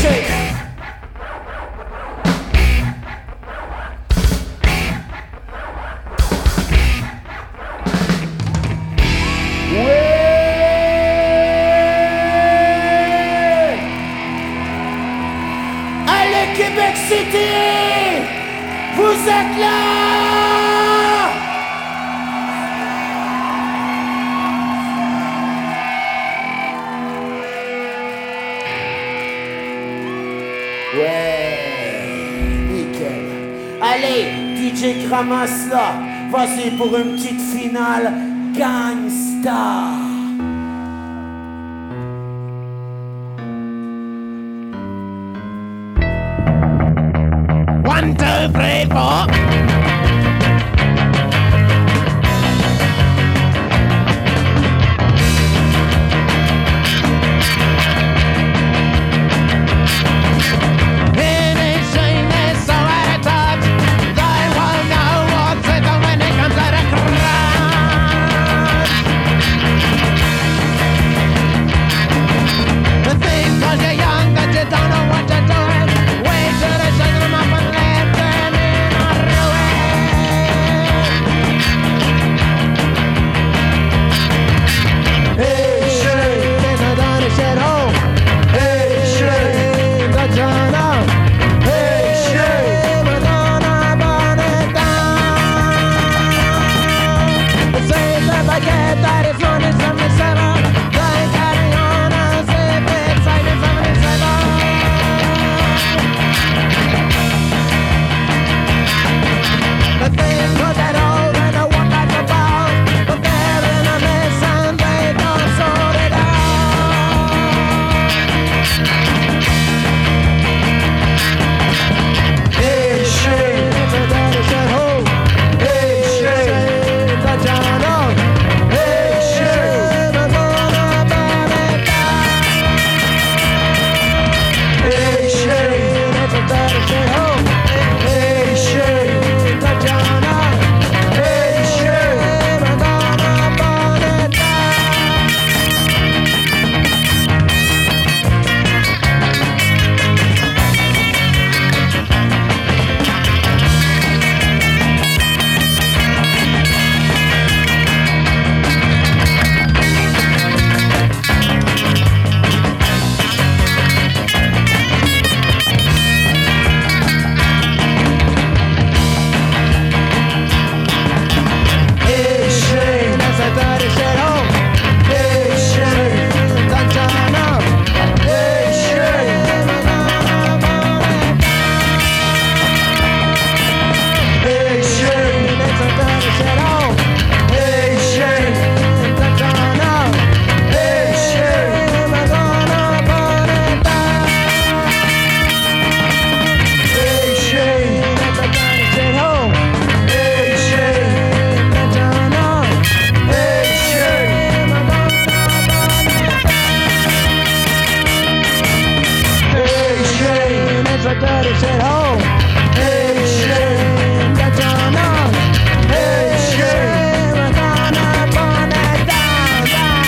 Québec City, vous êtes là. Ouais, nickel. Allez, D J Kramas là, vas-y pour une petite finale gangsta. One, two, three, four. Anything is so out of touch, they won't know what's it when it comes out of crush. The thing 'cause you're young that you don't know what you're doing. Wait till they shut them up and let them in a ruin. at home. Hey, Shane, got your numb. Hey, Shane, we're gonna burn it down,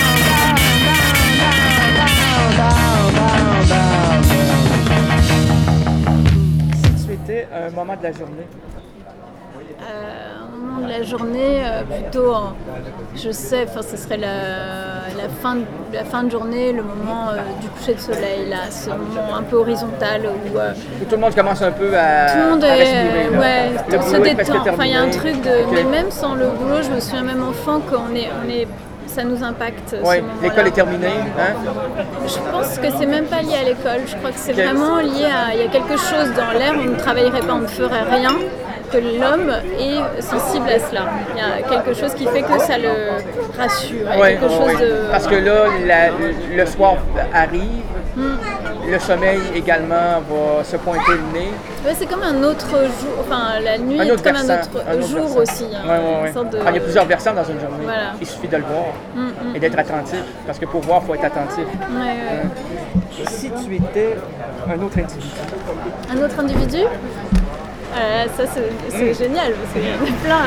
down, down, down, down, down, down, down. Si tu étais à un moment de la journée, Euh, un moment de la journée, euh, plutôt, en- je sais, enfin, ce serait la, la, fin de, la fin de journée, le moment euh, du coucher de soleil, là, ce moment un peu horizontal où euh, où tout le monde commence un peu à, tout le monde à est, respirer. là. ouais, Le se boulot est presque détend. Enfin, il y a un terminé. truc de, Ok. mais même sans le boulot, je me souviens même enfant qu'on est, on est, ça nous impacte. ce Ouais, moment-là. l'école est terminée. Hein? Je pense que c'est même pas lié à l'école. Je crois que c'est Ok. vraiment lié à, il y a quelque chose dans l'air. On ne travaillerait pas, on ne ferait rien. Que l'homme est sensible à cela. Il y a quelque chose qui fait que ça le rassure. Il y a Ouais, quelque ouais, chose ouais. de... Parce que là, la- le soir arrive, le sommeil également va se pointer le nez. Ouais, c'est comme un autre jour. Enfin, la nuit Un est autre comme versant, un autre, un autre jour versant. aussi. hein. Ouais, ouais, ouais. Une sorte de- Ah, il y a plusieurs versants dans une journée. Voilà. Il suffit de le voir Mm, mm. et d'être attentif. Parce que pour voir, il faut être attentif. Ouais, ouais. Si tu étais un autre individu, Un autre individu Euh, ça c'est c'est génial parce qu'il y en a plein.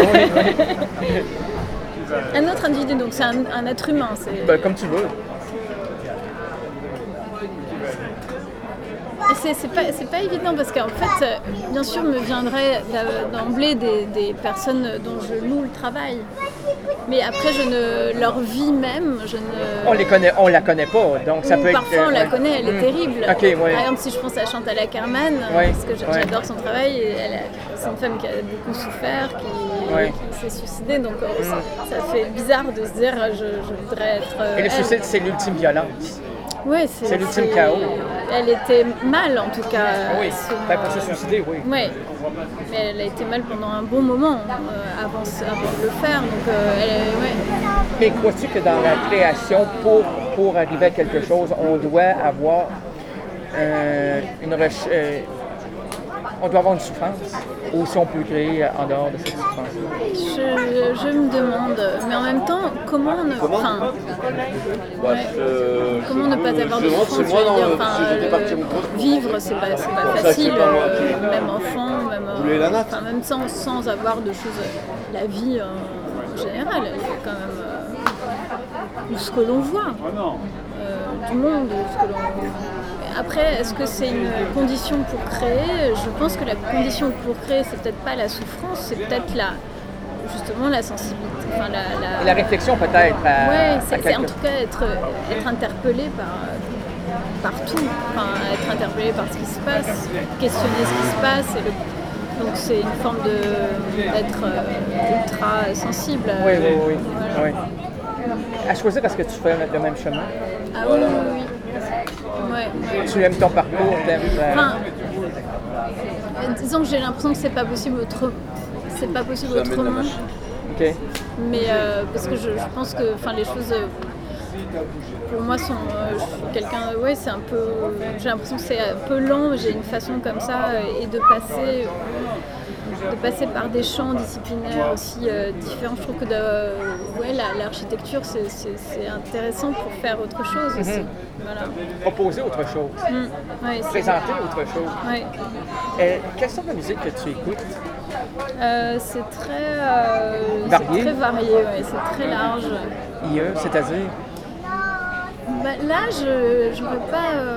Un autre individu, donc c'est un, un être humain. C'est... ben, comme tu veux. Et C'est, c'est, pas, c'est pas évident parce qu'en fait, euh, bien sûr, me viendraient d'a- d'emblée des, des personnes dont je loue le travail. Mais après, je ne, leur vie même, je ne... On les connaît, on la connaît pas, donc ça Ou peut être. parfois on la ouais. connaît, elle est Mm. terrible. Ok, ouais. Par exemple, si je pense à Chantal Akerman, Ouais, parce que j'a- ouais. j'adore son travail, et elle a- c'est une femme qui a beaucoup souffert, qui, Ouais. qui s'est suicidée, donc euh, ça, ça fait bizarre de se dire je, je voudrais être. euh, Et le elle. suicide, c'est l'ultime violence. Ouais, c'est, c'est l'ultime chaos. Elle était mal en tout cas. Oui, ce- ben, pour se suicider, oui. Ouais, mais elle a été mal pendant un bon moment euh, avant, avant de le faire, donc euh, elle, ouais. Mais crois-tu que dans la création, pour, pour arriver à quelque chose, on doit avoir euh, une recherche. euh, on doit avoir une souffrance? Ou si on peut créer en dehors de cette souffrance-là? Je, je me demande, mais en même temps, comment ne, enfin, ouais, comment ne pas avoir de souffrance, je veux dire, enfin, euh, vivre, c'est pas, c'est pas facile, euh, même enfant, même, euh, enfin, même sans, sans avoir de choses, la vie euh, en général, elle est quand même euh, ce que l'on voit, euh, du monde, ce que l'on... Après, est-ce que c'est une condition pour créer? Je pense que la condition pour créer, c'est peut-être pas la souffrance, c'est peut-être la, justement la sensibilité, enfin la... la... Et la réflexion peut-être à, Ouais, à c'est, c'est quelque- en tout cas être, être interpellé par, par tout, enfin, être interpellé par ce qui se passe, questionner ce qui se passe. Et le... Donc c'est une forme de, d'être euh, ultra sensible. Oui, oui, oui. Voilà. oui. À choisir, est-ce que tu fais le même chemin? Ah oui, oui, oui. Ouais, ouais. Tu aimes ton parcours, t'aimes... euh, Enfin, euh, disons que j'ai l'impression que c'est pas possible autre... c'est pas possible autrement. OK. Mais euh, parce que je, je pense que enfin, les choses euh, pour moi sont euh, je suis quelqu'un ouais c'est un peu j'ai l'impression que c'est un peu lent, j'ai une façon comme ça euh, et de passer de passer par des champs disciplinaires aussi euh, différents. Je trouve que de, ouais, la, l'architecture c'est, c'est, c'est intéressant pour faire autre chose aussi. Mm-hmm. Voilà. Proposer autre chose. Mm, ouais, c'est- Présenter autre chose. ouais. Euh, quelle sorte de musique que tu écoutes? Euh, c'est très euh, Varié? c'est très varié, ouais, c'est très large. I E, c'est-à-dire? Bah, là, je ne veux pas. euh,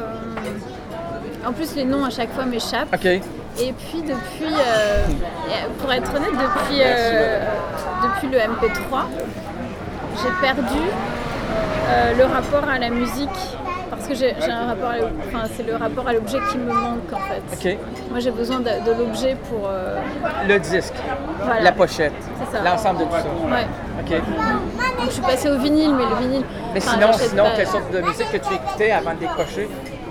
En plus, les noms à chaque fois m'échappent. OK. Et puis, depuis. euh, Pour être honnête, depuis, euh, depuis le M P trois, j'ai perdu euh, le rapport à la musique. Parce que j'ai, j'ai un rapport à l'objet. Enfin, c'est le rapport à l'objet qui me manque en fait. OK. Moi, j'ai besoin de, de l'objet pour. euh, Le disque, Voilà. la pochette, C'est ça. l'ensemble de tout ça. Ouais. OK. Donc, je suis passée au vinyle, mais le vinyle. Mais enfin, sinon, j'achète sinon pas- quelle sorte de musique que tu écoutais avant de décrocher?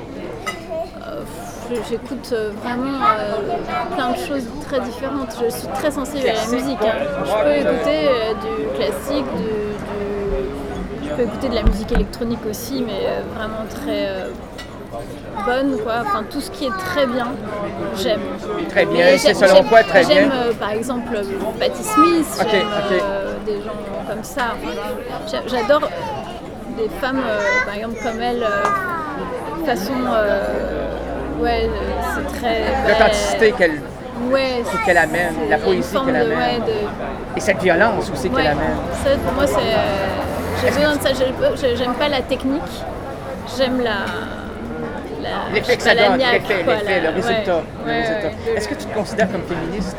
Je- J'écoute euh, vraiment euh, plein de choses très différentes. Je suis très sensible à la musique. hein. Je peux écouter euh, du classique, du, du- je peux écouter de la musique électronique aussi, mais euh, vraiment très euh, bonne, quoi. Enfin, tout ce qui est très bien, j'aime. Très bien, Mais c'est j'aime- selon j'aime- quoi très bien? J'aime euh, par exemple euh, Patti Smith, Ok, j'aime ok. euh, des gens comme ça. Enfin, j'a- j'adore des femmes, euh, par exemple comme elle, euh, façon. euh, ouais, c'est très... L'authenticité ben, qu'elle, ouais, qu'elle amène, c'est- la il y a une poésie forme qu'elle de- amène. ouais, de- Et cette violence aussi Ouais, qu'elle amène. ça, pour moi, c'est. euh, J'ai besoin de ça. J'ai- J'aime pas la technique. J'aime la. la L'effet que je sais ça pas, la donne, niaque, l'effet, quoi, l'effet, la- le résultat. ouais, le ouais, résultat. ouais, de- Est-ce que tu te considères comme féministe?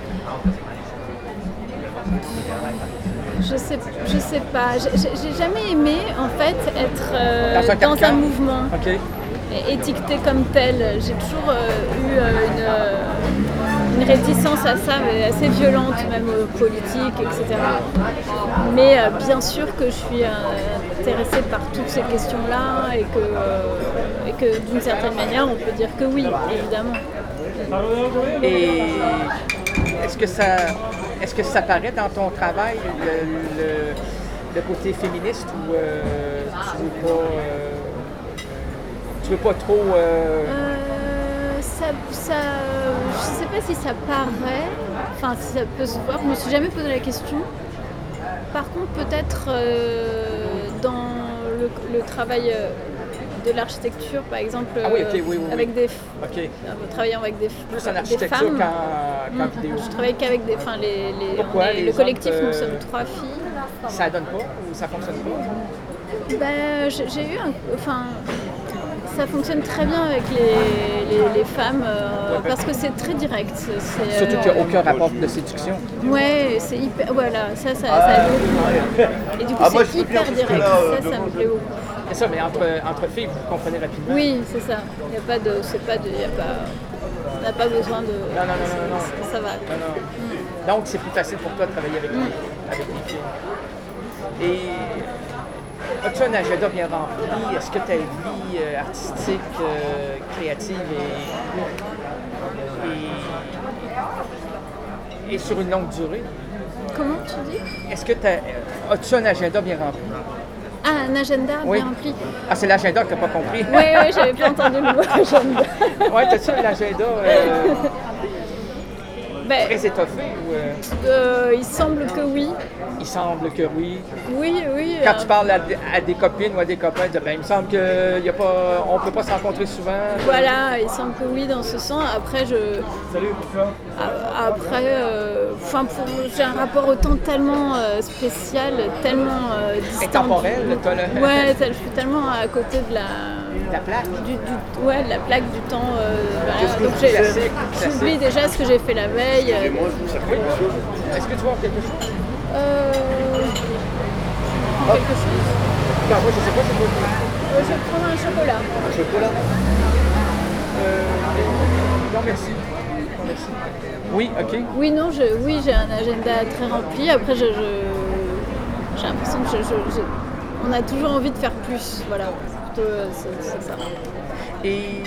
Je sais, je sais pas. J'ai- J'ai j'ai jamais aimé, en fait, être euh, Dans un dans carcan? un mouvement. OK. Et étiquetée comme telle. J'ai toujours euh, eu euh, une, euh, une réticence à ça, mais assez violente, même euh, politique, et cetera. Mais euh, bien sûr que je suis euh, intéressée par toutes ces questions-là et que, euh, et que d'une certaine manière, on peut dire que oui, évidemment. Et est-ce que ça, est-ce que ça paraît dans ton travail, le, le, le côté féministe, ou euh, tu veux pas, euh, tu veux pas trop... euh, Euh, ça, ça, je sais pas si ça paraît, enfin si ça peut se voir, je me suis jamais posé la question. Par contre, peut-être euh, dans le, le travail euh, de l'architecture, par exemple, Ah oui, ok, oui, oui, oui. avec des, OK. euh, travaillant avec des, Plus en des architecture femmes. qu'en, qu'en Mm. vidéo. Je travaille qu'avec des, enfin les, les, Pourquoi? on est- Les le collectif, autres, nous euh, sommes trois filles. Ça donne pas ou ça fonctionne pas? Ben, j'ai j'ai eu un, enfin, ça fonctionne très bien avec les, les, les femmes euh, Ouais, parce que c'est très direct. c'est, Surtout euh, qu'il n'y a aucun rapport de séduction. Ouais, c'est hyper. Voilà, ça, ça, ça aide beaucoup. Et du coup, Ah, moi, je c'est peux bien hyper direct. jusque-là, Ça, euh, ça devant, me je- plaît beaucoup. C'est ça, mais entre, entre filles, vous comprenez rapidement. Oui, c'est ça. Il n'y a pas de. C'est pas de. Il y a pas. On n'a pas besoin de. Non, non, non, non, non. Ça, ça va. Non, non. Donc, c'est plus facile pour toi de travailler avec, les, avec les filles. Et as-tu un agenda bien rempli? Est-ce que ta vie euh, artistique, euh, créative est, est, est sur une longue durée? Comment tu dis? Est-ce que t'as, as-tu un agenda bien rempli? Ah, un agenda Oui. bien rempli. Ah, c'est l'agenda que tu n'as pas compris. Oui, oui, j'avais pas entendu le mot agenda. Ouais, t'as-tu un agenda euh, Ben, très étoffé ou euh, euh, il semble que oui. il semble que oui? Oui, oui. Quand euh, tu parles à, des- à des copines ou à des copains, tu dis, ben, il me semble qu'on ne peut pas se rencontrer souvent. Voilà, il semble que oui dans ce sens. Après, je. Salut, pourquoi? a- Après, euh, enfin, pour- j'ai un rapport au temps tellement euh, spécial, tellement euh, distant. Intemporel, toi, là. Ouais, tel- je suis tellement à côté de la. La plaque? Du, du- ouais, de la plaque du temps. euh, voilà. Qu'est-ce que Donc tu j'ai- classique, j'oublie déjà ce que j'ai fait la veille. euh, Moi, je vous sers quelque chose. Est-ce que tu vois quelque chose? euh, quelque chose. Non, moi, je sais pas, c'est quoi. Euh, je vais prendre un chocolat. Un chocolat. Euh, non, merci. Non, merci. Oui, OK. Oui, non, je, oui, j'ai un agenda très rempli. Après, je, je- j'ai l'impression que je, je- je- on a toujours envie de faire plus. Voilà, plutôt, euh, c'est, c'est ça. Et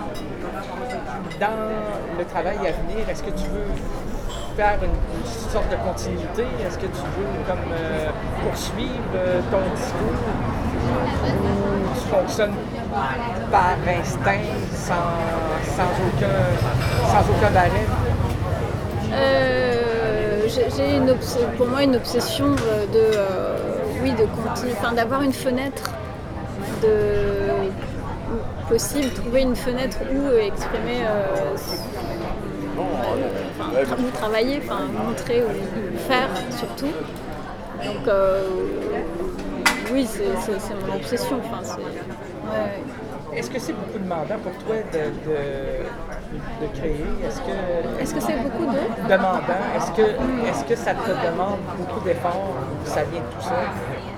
dans le travail à venir, est-ce que tu veux faire une, une sorte de continuité? Est-ce que tu veux comme euh, poursuivre euh, ton discours? Ou tu fonctionnes par instinct, sans, sans aucun, sans aucun barème? Euh, j'ai, j'ai une obs- pour moi une obsession euh, de, euh, oui, de continuer, enfin, d'avoir une fenêtre de possible, trouver une fenêtre où euh, exprimer, euh, enfin, tra- où travailler, enfin, montrer ou faire surtout. Donc euh, oui, c'est, c'est, c'est mon obsession. Enfin, c'est, ouais. Est-ce que c'est beaucoup demandant pour toi de, de, de créer? Est-ce que, Est-ce que c'est beaucoup de... demandant? Est-ce que, est-ce que ça te demande beaucoup d'efforts ou ça vient de tout seul?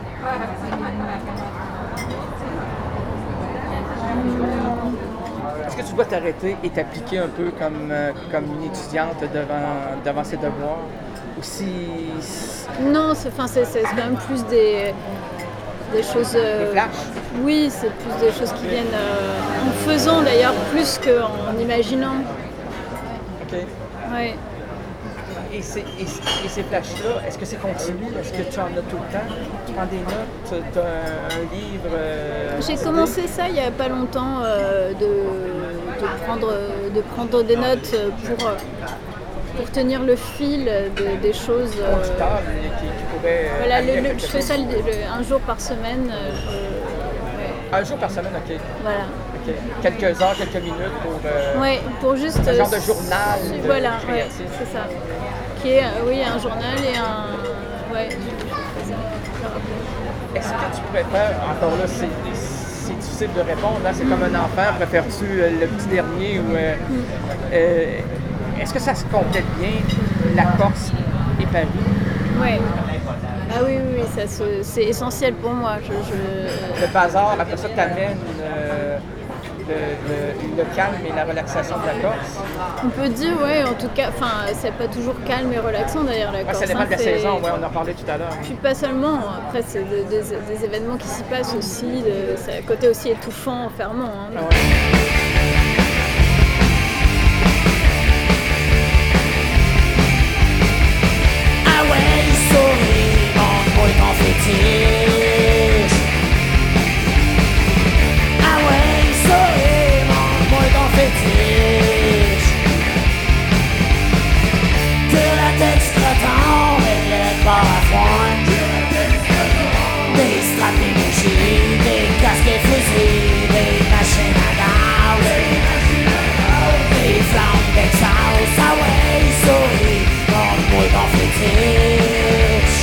Est-ce que tu dois t'arrêter et t'appliquer un peu comme, euh, comme une étudiante devant, devant ses devoirs? Ou si... Non, c'est, enfin, c'est, c'est quand même plus des, des choses... euh, Des flashs? Oui, c'est plus des choses qui viennent euh, en faisant d'ailleurs, plus qu'en imaginant. OK. Ouais. Et, ces, et, et ces flashs-là, est-ce que c'est continu? Est-ce que tu en as tout le temps? Tu prends des notes? Tu as un, un livre? euh, J'ai d'idées? commencé ça il n'y a pas longtemps, euh, de, de, prendre, de prendre des notes pour, pour tenir le fil de- des choses. euh, Auditeur, qui, qui pourrait... euh, voilà, amener le- à le- quelque je fais chose. ça le- le- un jour par semaine. euh, je- ouais, Un jour par semaine, OK. voilà. OK. Ok. Quelques heures, quelques minutes pour. Euh, Ouais, pour juste. Un genre euh, de journal. su- de Voilà, ouais, créatif. c'est ça. Qui est, euh, oui, un journal et un. Ouais. c'est ça, je le rappelle. Est-ce que tu préfères, encore là, c'est, c'est difficile de répondre, là, c'est comme un enfant, préfères-tu euh, le petit dernier ou. Euh, euh, est-ce que ça se complète bien, la Corse et Paris? Ouais. Ah oui, oui, oui, ça se- c'est essentiel pour moi. Je, je- Le bazar, après ça, t'amène euh, le, le- le calme et la relaxation de la Corse. On peut dire, ouais, en tout cas, enfin, c'est pas toujours calme et relaxant d'ailleurs la Ouais, Corse. ça dépend hein, de la c'est- saison, ouais, on en parlait tout à l'heure. Puis pas seulement, après c'est des, des- des événements qui s'y passent aussi, de- c'est un côté aussi étouffant, enfermant. hein. Ah ouais. Ah ouais, souris, montre-moi ton fétiche. Ah ouais, souris, montre-moi ton fétiche. Que la tête se retombe et le bord à foin. Des straps d'énergie, des casques et fusils, des machines à gaz, des flammes d'exhaust. Ah ouais, souris, montre-moi ton fétiche.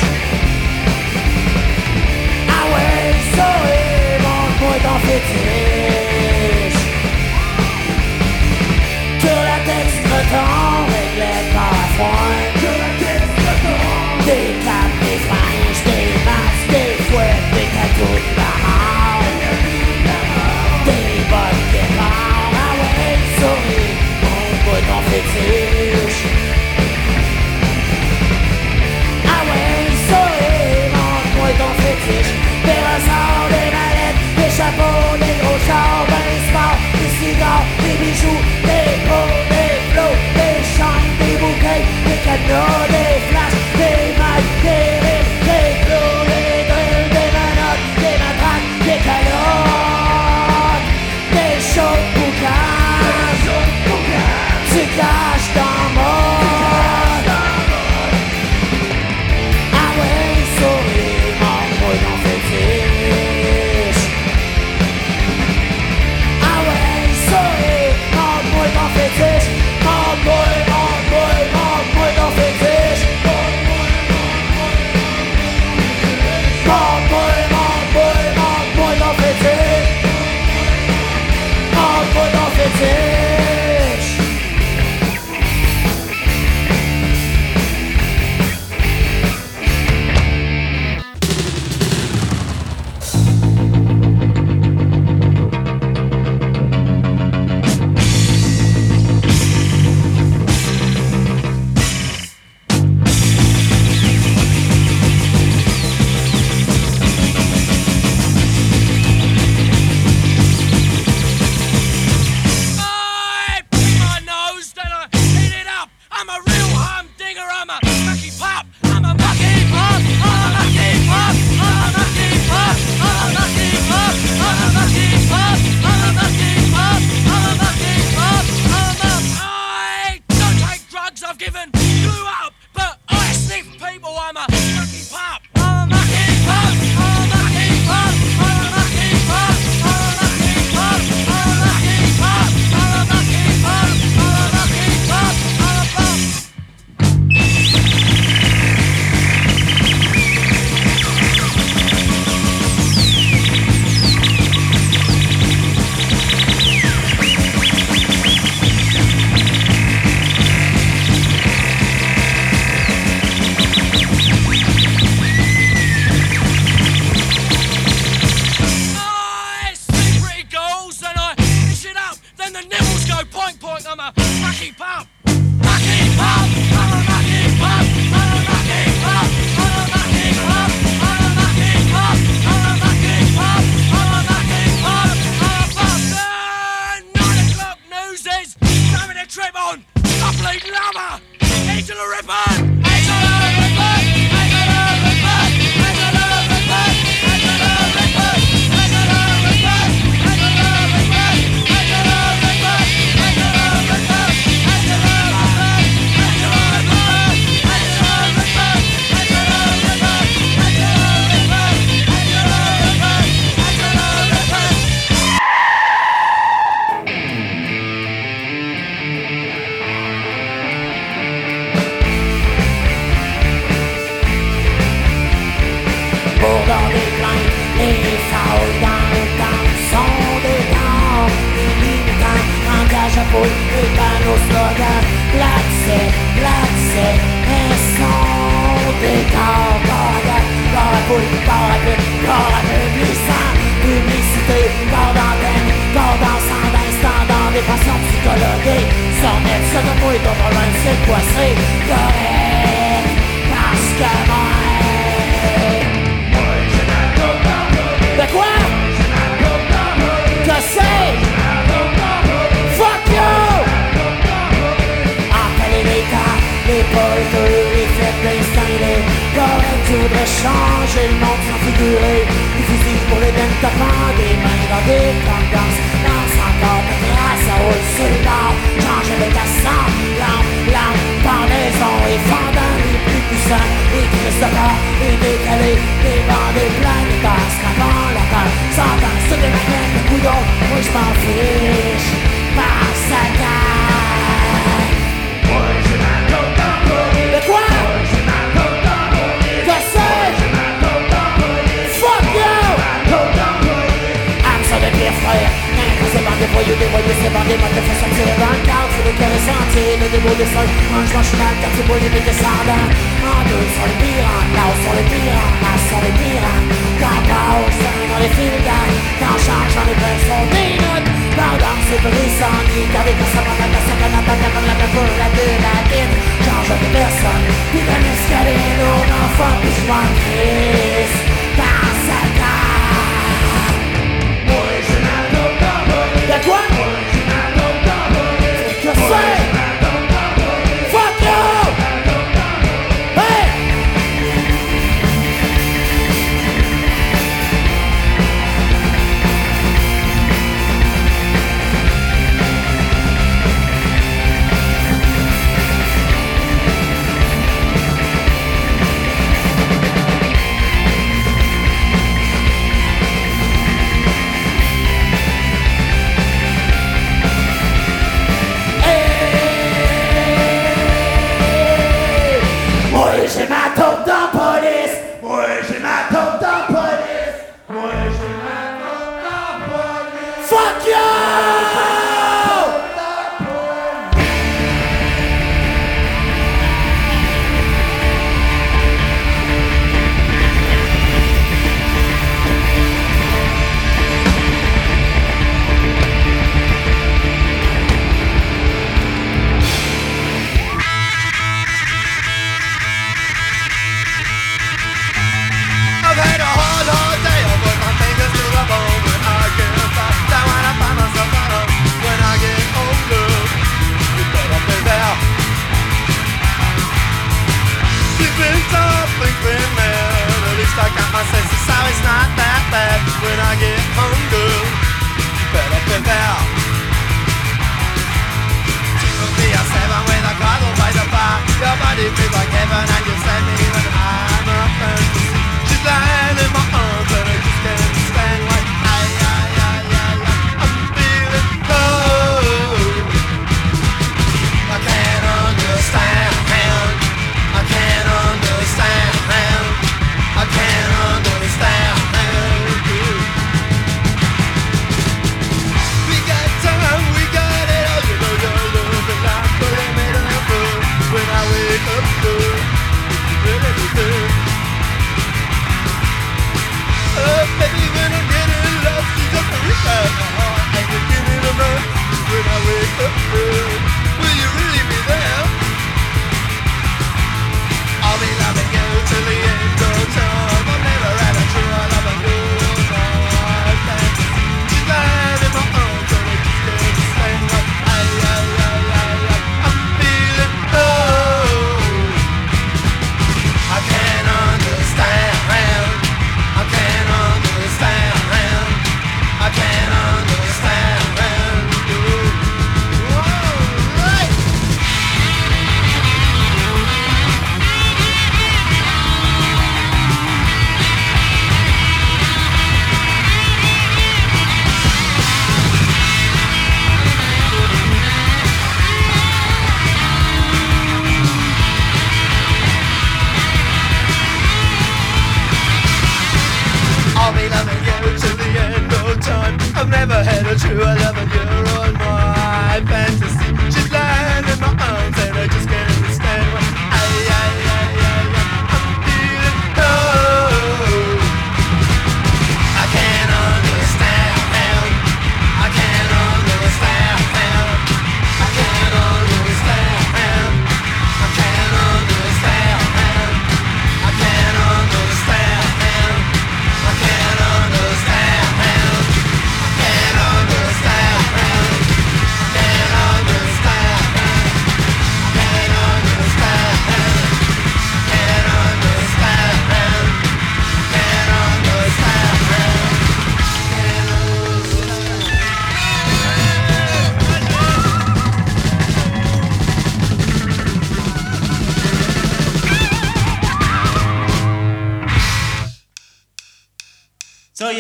Ah ouais, souris, montre-moi ton fétiche. Que la tête se retombe et le corps à foin. Des capes, des franges, des masques, des fouettes, des cadeaux de la mort. Des bottes qui parlent. Ah ouais, souris, montre-moi ton fétiche. Ah ouais, souris, montre-moi ton fétiche. Des ressorts, des mallettes, des chapeaux, des gros chars, des sports, des cigares, des bijoux, des pots, des flots, des chaînes, des bouquets, des cadenas, des flashs, des mailles, des rires, des clous, des drills, des manottes, des matraques, des calottes, des chauds de boucan. Tu caches ton mode. Ah ouais, souris, montre-moi ton fétiche. Ah ouais, souris, montre-moi ton fétiche. Montre-moi, montre-moi, montre-moi ton fétiche. Montre-moi, montre-moi, montre-moi ton fétiche. Montre-moi ton fétiche. I pick my nose, then I eat it up. I'm a real humdinger, I'm a mucky pup. I'm a mucky pup, I'm a mucky pup, I'm a mucky pup, I'm a mucky pup, I'm a mucky pup, I'm a mucky pup, I'm a mucky pup, I'm a I don't take drugs, I've given glue up, but I sniff people, I'm a mucky pup. I'm a mucky pup, I'm a mucky pup, I'm a mucky pup, I'm a mucky pup, I'm a mucky pup, I'm a mucky pup, I'm a mucky pup, I'm a pup. I see pretty girls and I dish it up. Then the nibbles go point point. I'm a mucky pup. Mucky pup. I'm a mucky pup. I'm a mucky pup. I'm a mucky pup. I'm a mucky pup. I'm a mucky pup. I'm a mucky pup. I'm a pup. The nine o'clock news is having a trip on. Complete lover. Angel a ribbon. Angel a ribbon. Angel a ribbon. Angel a ribbon. Angel a ribbon. Angel a ribbon. Angel a ribbon. Angel a ribbon. Angel a ribbon. Angel a ribbon. Angel a ribbon. Angel a ribbon. Angel a ribbon. Angel a ribbon. Angel a ribbon. Angel a ribbon. foule et par nos slogans. L'accès, l'accès, et son décor. Corps à gare, corps à foule, corps à pub, corps à publicant. Publicité, corps d'antenne, corps d'ensemble, instant dans des patients psychologués. Sans mettre ça de moi, ton problème c'est quoi, c'est correct. Parce que moi, de quoi? Que c'est? Fuck you! Entre les métas, les poètes, les fêtes d'instinct, les corrects, tu voudrais changer le monde sans figurer. Des fusils pour les bennes tapants, des mains dans des tendances. Lance encore ta terrasse, ça roule sur le nord. Change avec ta sang, lampe, lampe, pendaison et fendant les plus puissants. Les crises de corps, les décalés, les bandés planétaires, scrapant la terre. S'entend sur des maquettes de coudons, moi je m'en fiche. Par sa terre. De quoi? Que c'est? Fuck you! Âme sur des pires frères. C'est par des voyous, des voyous, c'est par des modes de façon de tirer dans le cadre. C'est le cœur et sentier, le démon des sols. Mange-moi cheval, car tu bois les descendants. En deux, sur les pirates, là où sont les pirates, là sur les pirates. Quand pas au sein dans les fils d'âme. Quand change dans les brins, sont des notes. Pendant c'est brisant, ni car des personnes en attaque, qu'on attaque, comme la peur, la gueule, la dite. Change de personne, puis d'un escalier, nos enfants, puis je m'en crisse. Dans sa carte. De quoi? Que c'est? Fuck you! Hey! J'ai ma taupe dans police. Moi j'ai ma taupe dans police. Moi j'ai ma taupe dans police. Fuck you! I got my senses, so it's not that bad. When I get home, girl, you better prepare. Timothy, I seven with a cuddle by the bar. Your body feels like heaven and you send me when I'm a fantasy. She's lying in my arms and I just can't stand like ay, ay, ay, ay, ay. I'm feeling cold. I can't understand. I can't understand. I can't understand. We got time, we got it all. You know your love and I'm putting it up. When I wake up, good, really good. Oh, baby, when I'm getting lost, you just reset my heart and you give me the run. When I wake up, good, will you really be there? I'll be loving you till the end of time. I've never had a true love and you my fantasy. She's lying in my arms and I just can't stand like ay, ay, ay, ay, ay. I'm feeling old. I can't understand. I can't understand. I can't understand. Right. I'll be loving you till the end of time. I've never had a true love and you're all my fantasy.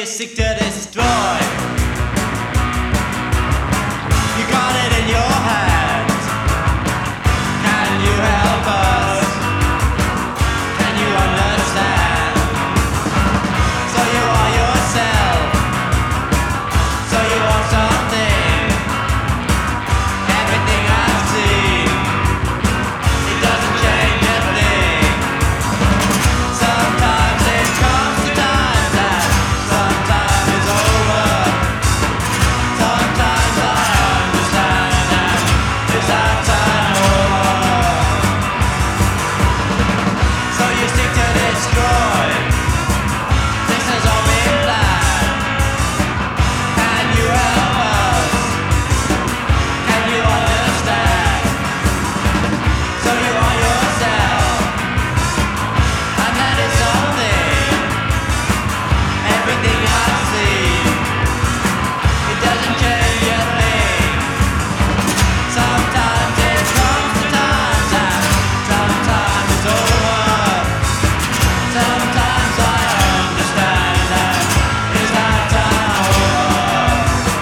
you seek to destroy. You got it in your hands. Can you help us? Can you understand? So you are yourself. So you are something. Everything I've seen, it doesn't change a thing. Sometimes it comes to times and sometimes it's over. Sometimes I understand and it's our time over. So you seek to destroy. This has all been planned. Can you help us? Can you understand? So you are yourself, and that is something. Everything I see, it doesn't change a thing. Sometimes it comes to times and sometimes it's over. Sometimes I understand and it's our time over.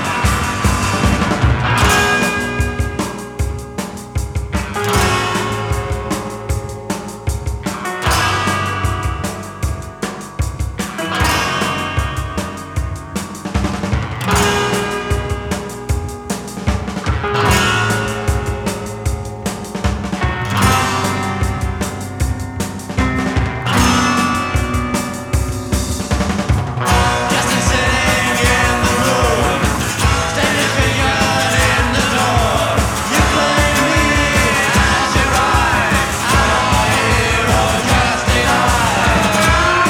Just a sitting in the room, steady figured in the door. You claim me as your right. I'm a hero, just denied.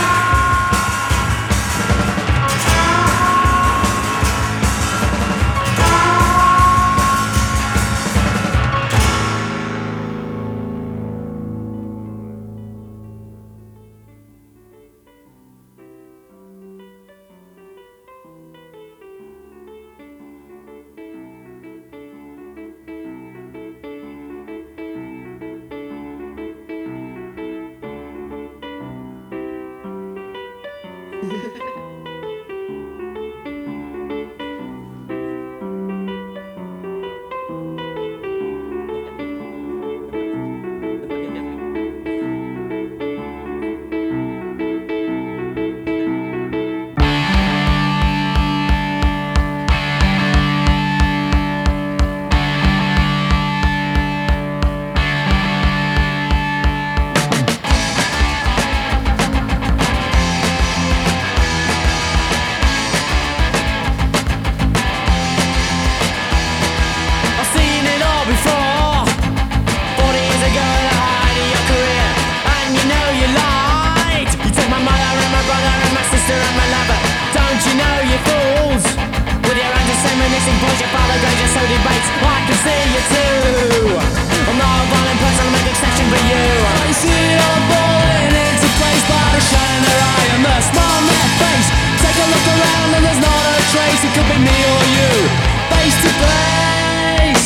I've seen it all before. Forty years ago, the height of your career, and you know you lied. You took my mother and my brother and my sister and my lover. Don't you know you fools? With your anti-Semitic boys, your father grades, your so debates. I can see you too. I'm not a violent person, I'll make an exception for you. I see it all falling into place by the shine in their eye and the smile on their face. Take a look around and there's not a trace. It could be me or you, face to face.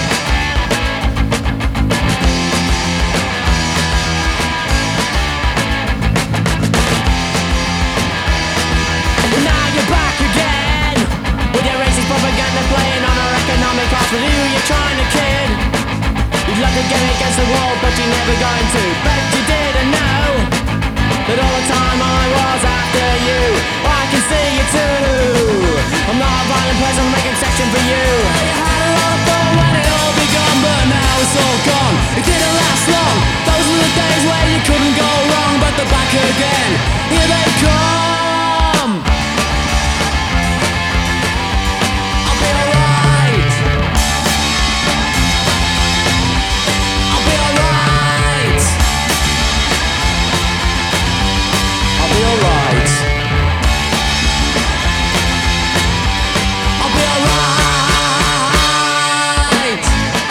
Well, now you're back again with your racist propaganda playing on our economic arts. But who you trying to kid? You'd love to get against the wall, but you're never going to. Bet you didn't know that all the time I was after you. I can see you too. I'm not a violent person, I'll make an exception for you. You had a lot of fun when it all begun, but now it's all gone. It didn't last long. Those were the days where you couldn't go wrong, but they're back again. Here they come. I'll be alright. I'll be alright. I'll be alright. I'll be alright.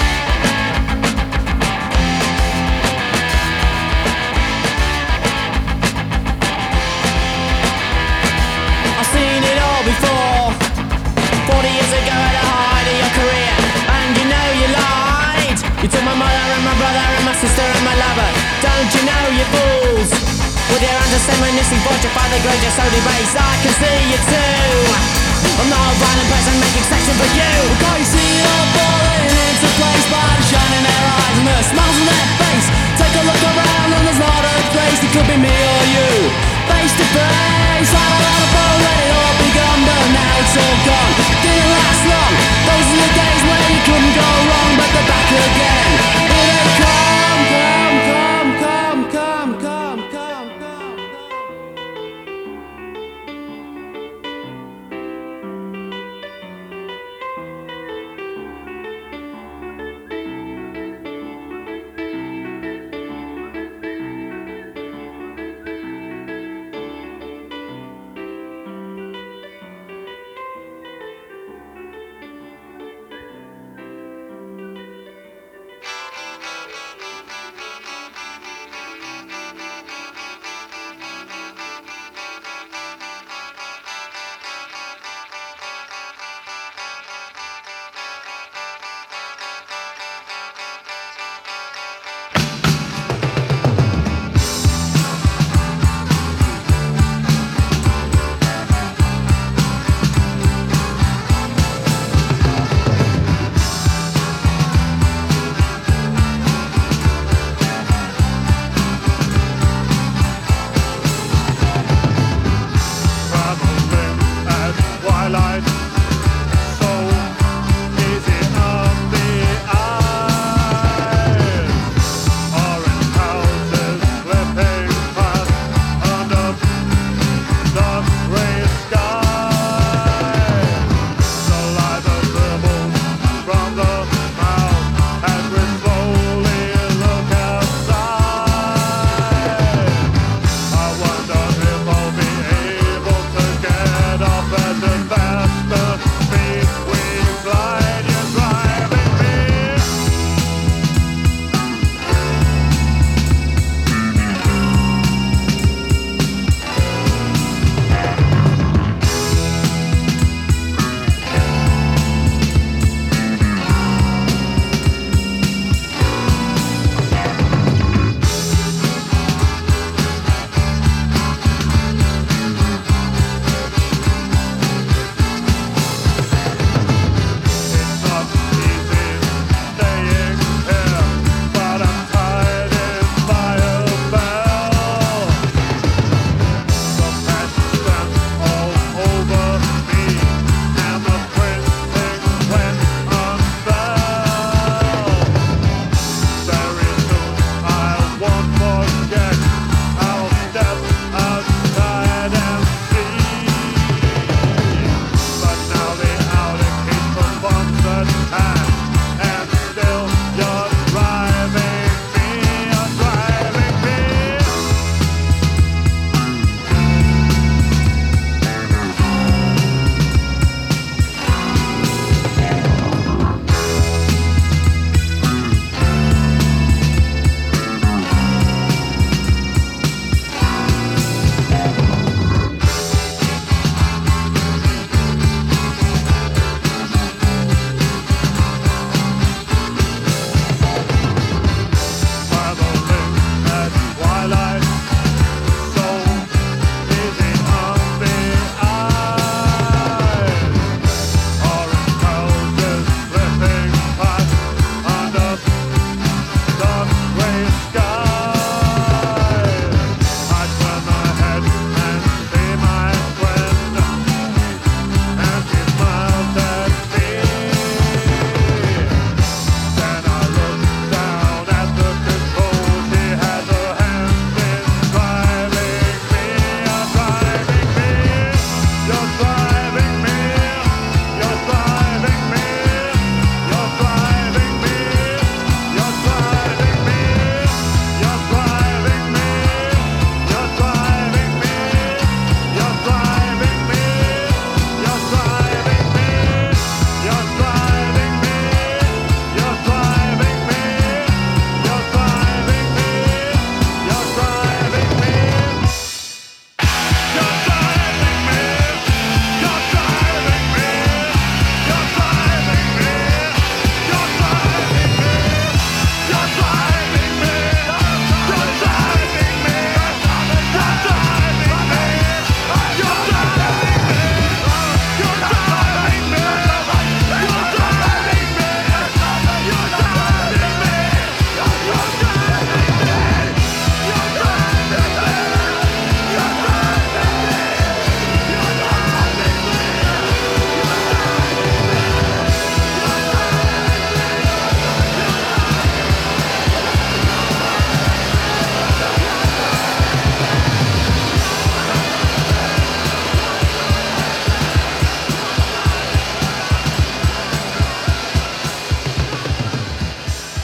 I've seen it all before. Forty years ago at the height of your career, and you know you lied. You took my mother and my brother and my sister and my lover. Don't you know you fools? With your anti-Semitic fortify the great just so debased. I can see you too. I'm not a violent person, make exception for you. Can't you see it all falling into place by the shine in their eyes and the smiles on their face? Take a look around and there's not a place. It could be me or you, face to face. I don't want to fall, let it all begun, but now it's all gone. Didn't last long. Those are the days where you couldn't go wrong, but they're back again. Here they come, come, come, come, come, come, come, come.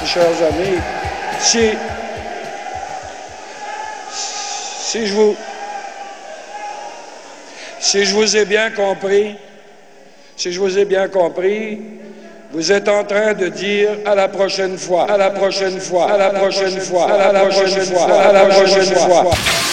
chers amis, si, si je vous, si je vous ai bien compris, si je vous ai bien compris, vous êtes en train de dire à la prochaine fois, à la prochaine fois, à la prochaine fois, à la prochaine fois, à la prochaine fois.